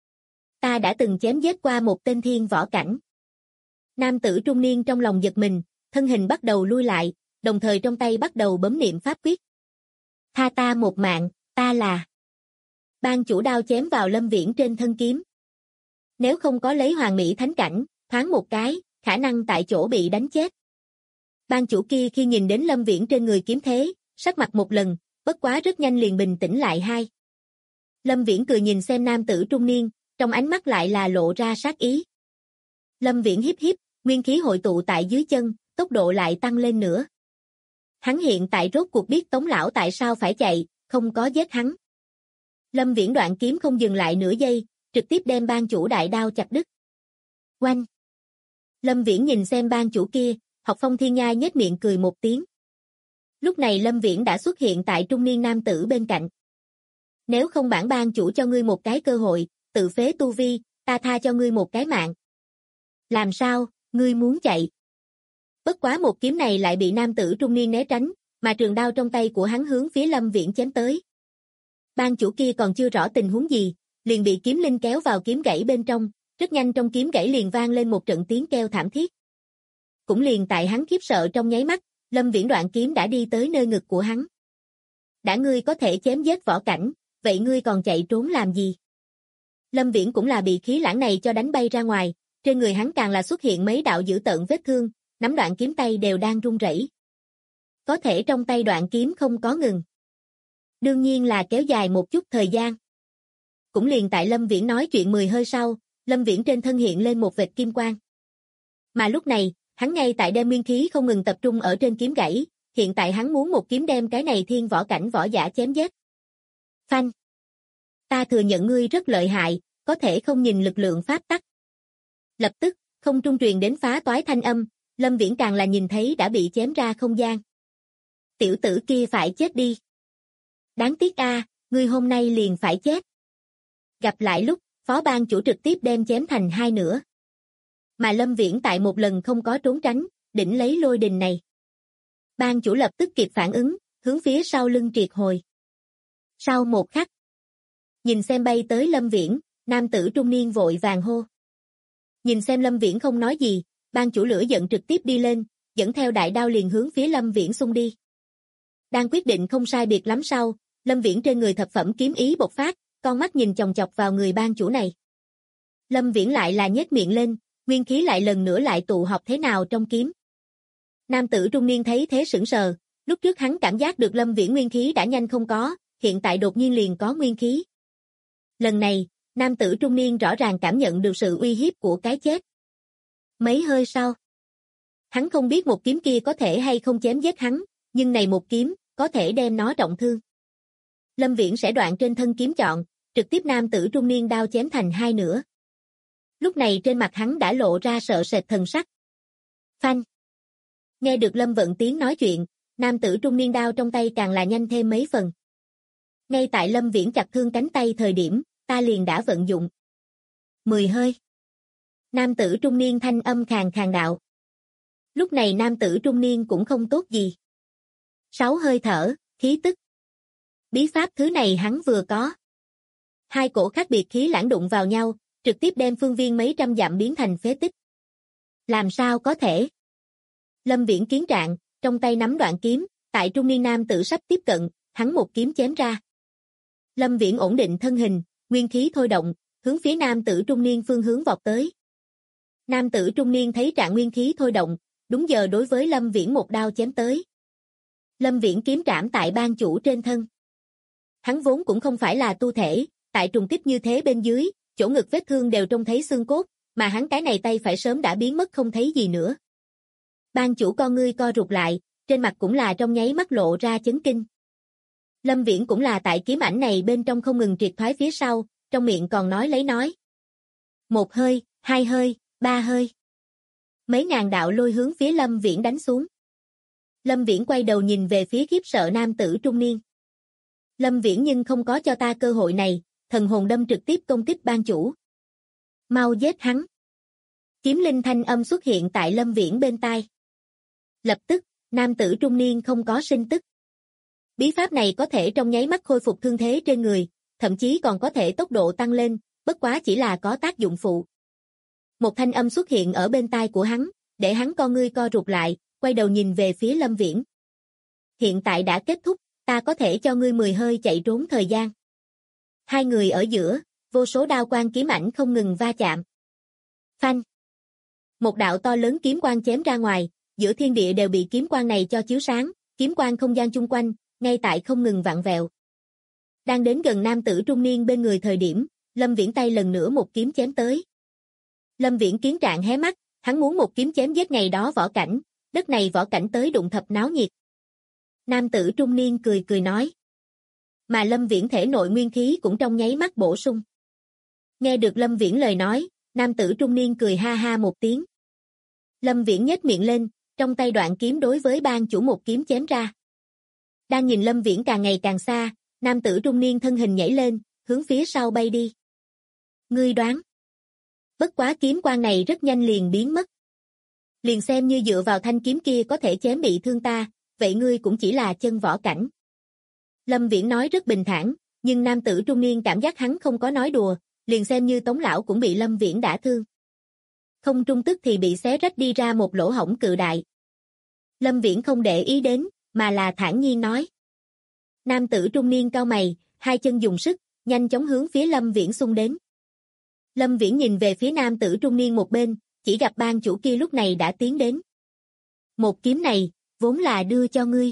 Ta đã từng chém giết qua một tên thiên võ cảnh. Nam tử trung niên trong lòng giật mình, thân hình bắt đầu lui lại, đồng thời trong tay bắt đầu bấm niệm pháp quyết. Tha ta một mạng, ta là... Ban chủ đao chém vào Lâm Viễn trên thân kiếm. Nếu không có lấy hoàng mỹ thánh cảnh, thoáng một cái, khả năng tại chỗ bị đánh chết. Ban chủ kia khi nhìn đến Lâm Viễn trên người kiếm thế, sắc mặt một lần, bất quá rất nhanh liền bình tĩnh lại hai. Lâm Viễn cười nhìn xem nam tử trung niên, trong ánh mắt lại là lộ ra sát ý. Lâm Viễn hiếp hiếp, nguyên khí hội tụ tại dưới chân, tốc độ lại tăng lên nữa. Hắn hiện tại rốt cuộc biết Tống lão tại sao phải chạy, không có giết hắn. Lâm Viễn đoạn kiếm không dừng lại nửa giây, trực tiếp đem ban chủ đại đao chặt đứt. Oanh! Lâm Viễn nhìn xem ban chủ kia, Học Phong Thiên Nhai nhếch miệng cười một tiếng. Lúc này Lâm Viễn đã xuất hiện tại trung niên nam tử bên cạnh. Nếu không bản ban chủ cho ngươi một cái cơ hội, tự phế tu vi, ta tha cho ngươi một cái mạng. Làm sao, ngươi muốn chạy? Bất quá một kiếm này lại bị nam tử trung niên né tránh, mà trường đao trong tay của hắn hướng phía Lâm Viễn chém tới. Ban chủ kia còn chưa rõ tình huống gì, liền bị kiếm linh kéo vào kiếm gãy bên trong, rất nhanh trong kiếm gãy liền vang lên một trận tiếng kêu thảm thiết. cũng liền tại hắn khiếp sợ trong nháy mắt, Lâm Viễn đoạn kiếm đã đi tới nơi ngực của hắn. Đã ngươi có thể chém giết võ cảnh, vậy ngươi còn chạy trốn làm gì? Lâm Viễn cũng là bị khí lãng này cho đánh bay ra ngoài, trên người hắn càng là xuất hiện mấy đạo dữ tợn vết thương, nắm đoạn kiếm tay đều đang run rẩy. Có thể trong tay đoạn kiếm không có ngừng. Đương nhiên là kéo dài một chút thời gian. Cũng liền tại Lâm Viễn nói chuyện 10 hơi sau, Lâm Viễn trên thân hiện lên một vệt kim quang. Mà lúc này, hắn ngay tại đem nguyên khí không ngừng tập trung ở trên kiếm gãy, hiện tại hắn muốn một kiếm đem cái này thiên võ cảnh võ giả chém giết. Phanh! Ta thừa nhận ngươi rất lợi hại, có thể không nhìn lực lượng pháp tắc. Lập tức, không trung truyền đến phá toái thanh âm, Lâm Viễn càng là nhìn thấy đã bị chém ra không gian. Tiểu tử kia phải chết đi. Đáng tiếc a, ngươi hôm nay liền phải chết. Gặp lại lúc, phó ban chủ trực tiếp đem chém thành hai nửa. Mà Lâm Viễn tại một lần không có trốn tránh, đỉnh lấy lôi đình này. Ban chủ lập tức kịp phản ứng, hướng phía sau lưng triệt hồi. Sau một khắc, nhìn xem bay tới Lâm Viễn, nam tử trung niên vội vàng hô. Nhìn xem Lâm Viễn không nói gì, ban chủ lửa giận trực tiếp đi lên, dẫn theo đại đao liền hướng phía Lâm Viễn xung đi. Đang quyết định không sai biệt lắm sau, Lâm Viễn trên người thập phẩm kiếm ý bộc phát, con mắt nhìn chòng chọc vào người ban chủ này. Lâm Viễn lại là nhếch miệng lên, nguyên khí lại lần nữa lại tụ họp thế nào trong kiếm. Nam tử trung niên thấy thế sững sờ, lúc trước hắn cảm giác được Lâm Viễn nguyên khí đã nhanh không có, hiện tại đột nhiên liền có nguyên khí. Lần này, nam tử trung niên rõ ràng cảm nhận được sự uy hiếp của cái chết. Mấy hơi sau, hắn không biết một kiếm kia có thể hay không chém giết hắn, nhưng này một kiếm, có thể đem nó trọng thương. Lâm Viễn sẽ đoạn trên thân kiếm chọn, trực tiếp nam tử trung niên đao chém thành hai nửa. Lúc này trên mặt hắn đã lộ ra sợ sệt thần sắc. Phanh! Nghe được Lâm Vận Tiến nói chuyện, nam tử trung niên đao trong tay càng là nhanh thêm mấy phần. Ngay tại Lâm Viễn chặt thương cánh tay thời điểm, ta liền đã vận dụng. 10 hơi. Nam tử trung niên thanh âm khàn khàn đạo. Lúc này nam tử trung niên cũng không tốt gì. 6 hơi thở, khí tức. Bí pháp thứ này hắn vừa có. Hai cổ khác biệt khí lãng đụng vào nhau, trực tiếp đem phương viên mấy trăm dặm biến thành phế tích. Làm sao có thể? Lâm Viễn kiến trạng, trong tay nắm đoạn kiếm, tại trung niên nam tử sắp tiếp cận, hắn một kiếm chém ra. Lâm Viễn ổn định thân hình, nguyên khí thôi động, hướng phía nam tử trung niên phương hướng vọt tới. Nam tử trung niên thấy trạng nguyên khí thôi động, đúng giờ đối với Lâm Viễn một đao chém tới. Lâm Viễn kiếm trảm tại ban chủ trên thân. Hắn vốn cũng không phải là tu thể, tại trùng kích như thế bên dưới, chỗ ngực vết thương đều trông thấy xương cốt, mà hắn cái này tay phải sớm đã biến mất không thấy gì nữa. Ban chủ con ngươi co rụt lại, trên mặt cũng là trong nháy mắt lộ ra chấn kinh. Lâm Viễn cũng là tại kiếm ảnh này bên trong không ngừng triệt thoái phía sau, trong miệng còn nói lấy nói. 1 hơi, 2 hơi, 3 hơi. Mấy ngàn đạo lôi hướng phía Lâm Viễn đánh xuống. Lâm Viễn quay đầu nhìn về phía khiếp sợ nam tử trung niên. Lâm Viễn nhưng không có cho ta cơ hội này, thần hồn đâm trực tiếp công kích ban chủ. Mau giết hắn. Kiếm linh thanh âm xuất hiện tại Lâm Viễn bên tai. Lập tức, nam tử trung niên không có sinh tức. Bí pháp này có thể trong nháy mắt khôi phục thương thế trên người, thậm chí còn có thể tốc độ tăng lên, bất quá chỉ là có tác dụng phụ. Một thanh âm xuất hiện ở bên tai của hắn, để hắn con ngươi co rụt lại, quay đầu nhìn về phía Lâm Viễn. Hiện tại đã kết thúc, ta có thể cho ngươi 10 hơi chạy trốn thời gian. Hai người ở giữa, vô số đao quang kiếm ảnh không ngừng va chạm. Phanh! Một đạo to lớn kiếm quang chém ra ngoài, giữa thiên địa đều bị kiếm quang này cho chiếu sáng, kiếm quang không gian chung quanh, ngay tại không ngừng vặn vẹo. Đang đến gần nam tử trung niên bên người thời điểm, Lâm Viễn tay lần nữa một kiếm chém tới. Lâm Viễn kiến trạng hé mắt, hắn muốn một kiếm chém giết ngày đó võ cảnh, đất này võ cảnh tới đụng thập náo nhiệt. Nam tử trung niên cười cười nói. Mà Lâm Viễn thể nội nguyên khí cũng trong nháy mắt bổ sung. Nghe được Lâm Viễn lời nói, nam tử trung niên cười ha ha một tiếng. Lâm Viễn nhếch miệng lên, trong tay đoạn kiếm đối với ban chủ một kiếm chém ra. Đang nhìn Lâm Viễn càng ngày càng xa, nam tử trung niên thân hình nhảy lên, hướng phía sau bay đi. Ngươi đoán. Bất quá kiếm quang này rất nhanh liền biến mất. Liền xem như dựa vào thanh kiếm kia có thể chém bị thương ta, vậy ngươi cũng chỉ là chân võ cảnh. Lâm Viễn nói rất bình thản, nhưng nam tử trung niên cảm giác hắn không có nói đùa, liền xem như Tống lão cũng bị Lâm Viễn đả thương. không trung tức thì bị xé rách đi ra một lỗ hổng cự đại. Lâm Viễn không để ý đến, mà là thản nhiên nói. Nam tử trung niên cau mày, hai chân dùng sức, nhanh chóng hướng phía Lâm Viễn xung đến. Lâm Viễn nhìn về phía nam tử trung niên một bên, chỉ gặp ban chủ kia lúc này đã tiến đến. Một kiếm này, vốn là đưa cho ngươi.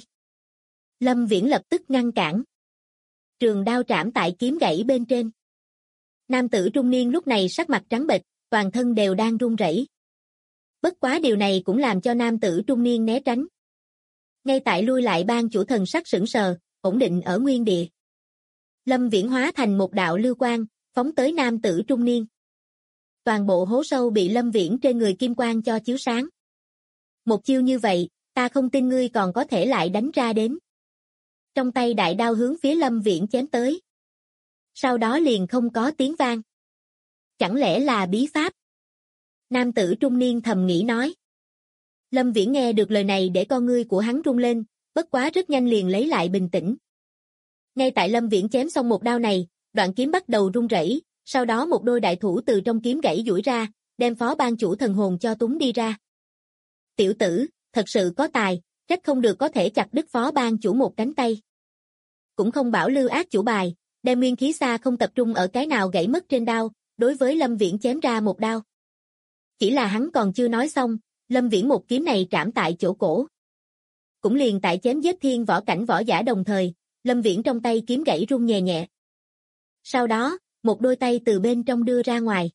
Lâm Viễn lập tức ngăn cản. Trường đao trảm tại kiếm gãy bên trên. Nam tử trung niên lúc này sắc mặt trắng bệch, toàn thân đều đang run rẩy. Bất quá điều này cũng làm cho nam tử trung niên né tránh. Ngay tại lui lại ban chủ thần sắc sững sờ, ổn định ở nguyên địa. Lâm Viễn hóa thành một đạo lưu quang, phóng tới nam tử trung niên. Toàn bộ hố sâu bị Lâm Viễn trên người kim quang cho chiếu sáng. Một chiêu như vậy, ta không tin ngươi còn có thể lại đánh ra đến. Trong tay đại đao hướng phía Lâm Viễn chém tới. Sau đó liền không có tiếng vang. Chẳng lẽ là bí pháp? Nam tử trung niên thầm nghĩ nói. Lâm Viễn nghe được lời này để con ngươi của hắn rung lên, bất quá rất nhanh liền lấy lại bình tĩnh. Ngay tại Lâm Viễn chém xong một đao này, đoạn kiếm bắt đầu rung rẩy, sau đó một đôi đại thủ từ trong kiếm gãy duỗi ra, đem phó ban chủ thần hồn cho túng đi ra. Tiểu tử, thật sự có tài, trách không được có thể chặt đứt phó ban chủ một cánh tay. Cũng không bảo lưu ác chủ bài, đem nguyên khí xa không tập trung ở cái nào gãy mất trên đao, đối với Lâm Viễn chém ra một đao. Chỉ là hắn còn chưa nói xong, Lâm Viễn một kiếm này trảm tại chỗ cổ. Cũng liền tại chém giết thiên võ cảnh võ giả đồng thời, Lâm Viễn trong tay kiếm gãy rung nhẹ nhẹ. Sau đó, một đôi tay từ bên trong đưa ra ngoài.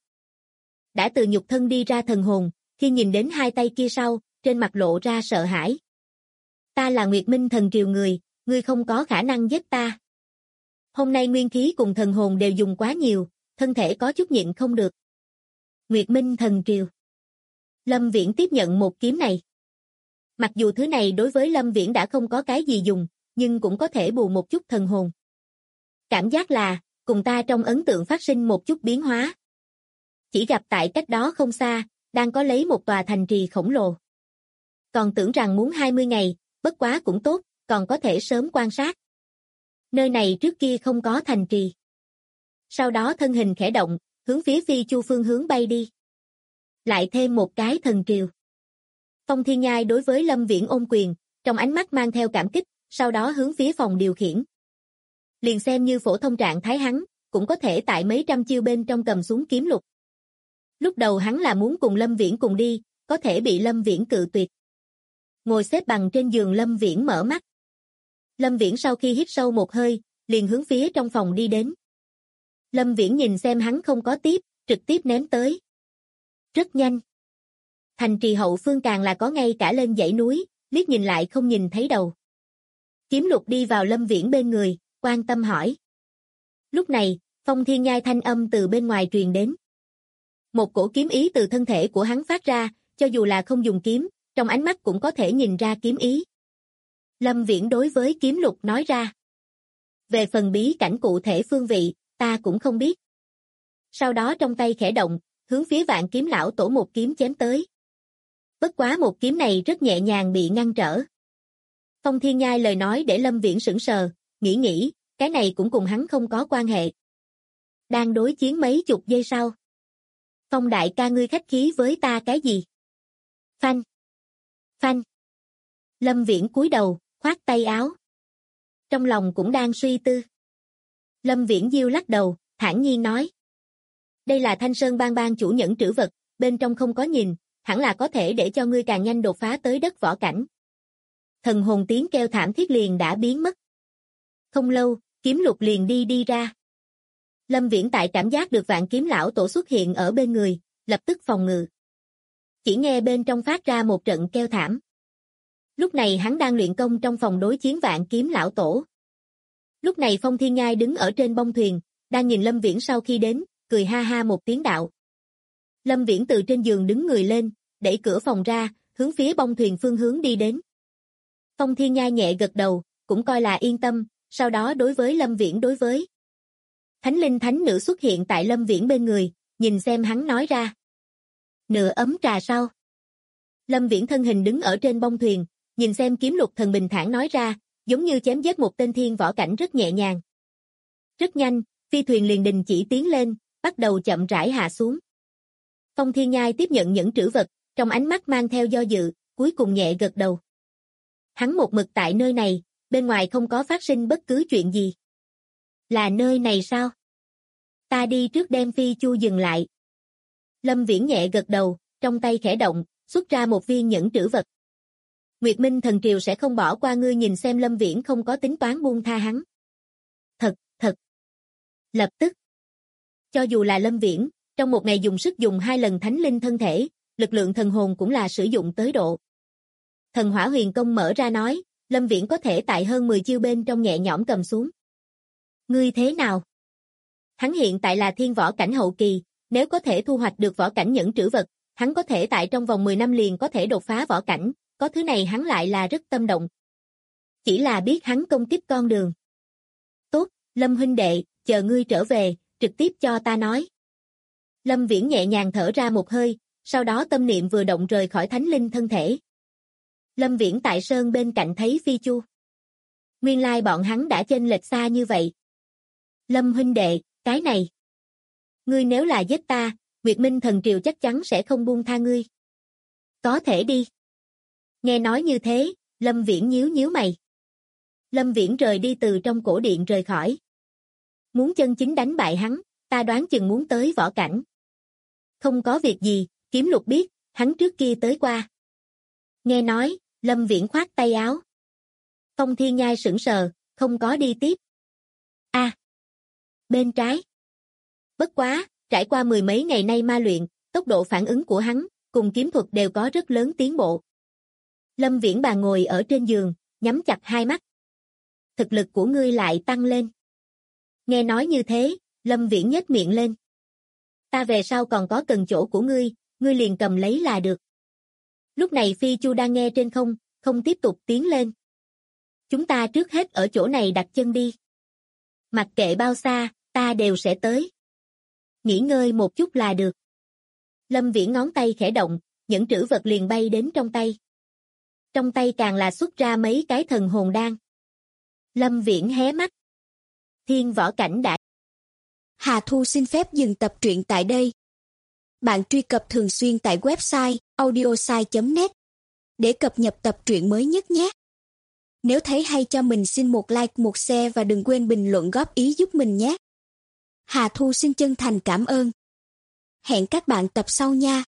Đã từ nhục thân đi ra thần hồn, khi nhìn đến hai tay kia sau, trên mặt lộ ra sợ hãi. Ta là Nguyệt Minh thần triều người, ngươi không có khả năng giết ta. Hôm nay nguyên khí cùng thần hồn đều dùng quá nhiều, thân thể có chút nhịn không được. Nguyệt Minh thần triều. Lâm Viễn tiếp nhận một kiếm này. Mặc dù thứ này đối với Lâm Viễn đã không có cái gì dùng, nhưng cũng có thể bù một chút thần hồn. Cảm giác là, cùng ta trong ấn tượng phát sinh một chút biến hóa. Chỉ gặp tại cách đó không xa, đang có lấy một tòa thành trì khổng lồ. Còn tưởng rằng muốn 20 ngày, bất quá cũng tốt, còn có thể sớm quan sát. Nơi này trước kia không có thành trì. Sau đó thân hình khẽ động, hướng phía Phi Chu phương hướng bay đi. Lại thêm một cái thần triều. Phong Thiên Nhai đối với Lâm Viễn ôm quyền, trong ánh mắt mang theo cảm kích, sau đó hướng phía phòng điều khiển. Liền xem như phổ thông trạng thái hắn, cũng có thể tại mấy trăm chiêu bên trong cầm xuống kiếm lục. Lúc đầu hắn là muốn cùng Lâm Viễn cùng đi, có thể bị Lâm Viễn cự tuyệt. Ngồi xếp bằng trên giường Lâm Viễn mở mắt. Lâm Viễn sau khi hít sâu một hơi, liền hướng phía trong phòng đi đến. Lâm Viễn nhìn xem hắn không có tiếp, trực tiếp ném tới. Rất nhanh. Thành trì hậu phương càng là có ngay cả lên dãy núi, liếc nhìn lại không nhìn thấy đầu. Kiếm lục đi vào Lâm Viễn bên người, quan tâm hỏi. Lúc này, Phong Thiên Nhai thanh âm từ bên ngoài truyền đến. Một cổ kiếm ý từ thân thể của hắn phát ra, cho dù là không dùng kiếm, trong ánh mắt cũng có thể nhìn ra kiếm ý. Lâm Viễn đối với kiếm lục nói ra. Về phần bí cảnh cụ thể phương vị, ta cũng không biết. Sau đó trong tay khẽ động, hướng phía Vạn Kiếm lão tổ một kiếm chém tới. Bất quá một kiếm này rất nhẹ nhàng bị ngăn trở. Phong Thiên Nhai lời nói để Lâm Viễn sững sờ, nghĩ, cái này cũng cùng hắn không có quan hệ. Đang đối chiến mấy chục giây sau. Phong đại ca ngươi khách khí với ta cái gì? Phanh. Phanh. Lâm Viễn cúi đầu, khoát tay áo. Trong lòng cũng đang suy tư. Lâm Viễn diêu lắc đầu, thản nhiên nói. Đây là Thanh Sơn Bang chủ nhẫn trữ vật, bên trong không có nhìn, hẳn là có thể để cho ngươi càng nhanh đột phá tới đất võ cảnh. Thần hồn tiếng kêu thảm thiết liền đã biến mất. Không lâu, kiếm lục liền đi ra. Lâm Viễn tại cảm giác được Vạn Kiếm lão tổ xuất hiện ở bên người, lập tức phòng ngự. Chỉ nghe bên trong phát ra một trận kêu thảm. Lúc này hắn đang luyện công trong phòng đối chiến Vạn Kiếm lão tổ. Lúc này Phong Thiên Nhai đứng ở trên bông thuyền, đang nhìn Lâm Viễn sau khi đến, cười ha ha một tiếng đạo. Lâm Viễn từ trên giường đứng người lên, đẩy cửa phòng ra, hướng phía bông thuyền phương hướng đi đến. Phong Thiên Nhai nhẹ gật đầu, cũng coi là yên tâm, sau đó đối với Lâm Viễn đối với. Thánh linh thánh nữ xuất hiện tại Lâm Viễn bên người, nhìn xem hắn nói ra. Nửa ấm trà sau. Lâm Viễn thân hình đứng ở trên bông thuyền, nhìn xem kiếm lục thần bình thản nói ra, giống như chém giết một tên thiên võ cảnh rất nhẹ nhàng. Rất nhanh, phi thuyền liền đình chỉ tiến lên, bắt đầu chậm rãi hạ xuống. Phong Thiên Nhai tiếp nhận những trữ vật, trong ánh mắt mang theo do dự, cuối cùng nhẹ gật đầu. Hắn một mực tại nơi này, bên ngoài không có phát sinh bất cứ chuyện gì. Là nơi này sao? Ta đi trước đem phi chu dừng lại. Lâm Viễn nhẹ gật đầu, trong tay khẽ động, xuất ra một viên nhẫn trữ vật. Nguyệt Minh Thần Triều sẽ không bỏ qua ngươi, nhìn xem Lâm Viễn không có tính toán buông tha hắn. Thật. Lập tức. Cho dù là Lâm Viễn, trong một ngày dùng sức dùng 2 lần thánh linh thân thể, lực lượng thần hồn cũng là sử dụng tới độ. Thần Hỏa Huyền Công mở ra nói, Lâm Viễn có thể tại hơn 10 chiêu bên trong nhẹ nhõm cầm xuống. Ngươi thế nào? Hắn hiện tại là thiên võ cảnh hậu kỳ, nếu có thể thu hoạch được võ cảnh nhẫn trữ vật, hắn có thể tại trong vòng 10 năm liền có thể đột phá võ cảnh, có thứ này hắn lại là rất tâm động. Chỉ là biết hắn công kích con đường. Tốt, Lâm huynh đệ, chờ ngươi trở về, trực tiếp cho ta nói. Lâm Viễn nhẹ nhàng thở ra một hơi, sau đó tâm niệm vừa động rời khỏi thánh linh thân thể. Lâm Viễn tại sơn bên cạnh thấy Phi Chu. Nguyên lai bọn hắn đã chênh lệch xa như vậy. Lâm huynh đệ, cái này. Ngươi nếu là giết ta, Nguyệt Minh Thần Triều chắc chắn sẽ không buông tha ngươi. Có thể đi. Nghe nói như thế, Lâm Viễn nhíu nhíu mày. Lâm Viễn rời đi từ trong cổ điện rời khỏi. Muốn chân chính đánh bại hắn, ta đoán chừng muốn tới võ cảnh. Không có việc gì, Kiếm Lục biết, hắn trước kia tới qua. Nghe nói, Lâm Viễn khoát tay áo. Phong Thiên Nhai sững sờ, không có đi tiếp. Bên trái. Bất quá, trải qua 10 mấy ngày nay ma luyện, tốc độ phản ứng của hắn, cùng kiếm thuật đều có rất lớn tiến bộ. Lâm Viễn bà ngồi ở trên giường, nhắm chặt hai mắt. Thực lực của ngươi lại tăng lên. Nghe nói như thế, Lâm Viễn nhếch miệng lên. Ta về sau còn có cần chỗ của ngươi liền cầm lấy là được. Lúc này Phi Chu đang nghe trên không tiếp tục tiến lên. Chúng ta trước hết ở chỗ này đặt chân đi. Mặc kệ bao xa, ta đều sẽ tới. Nghỉ ngơi một chút là được. Lâm Viễn ngón tay khẽ động, những trữ vật liền bay đến trong tay. Trong tay càng là xuất ra mấy cái thần hồn đan. Lâm Viễn hé mắt. Thiên võ cảnh đã. Hà Thu xin phép dừng tập truyện tại đây. Bạn truy cập thường xuyên tại website audiosai.net để cập nhật tập truyện mới nhất nhé. Nếu thấy hay cho mình xin một like, một share và đừng quên bình luận góp ý giúp mình nhé. Hà Thu xin chân thành cảm ơn. Hẹn các bạn tập sau nha.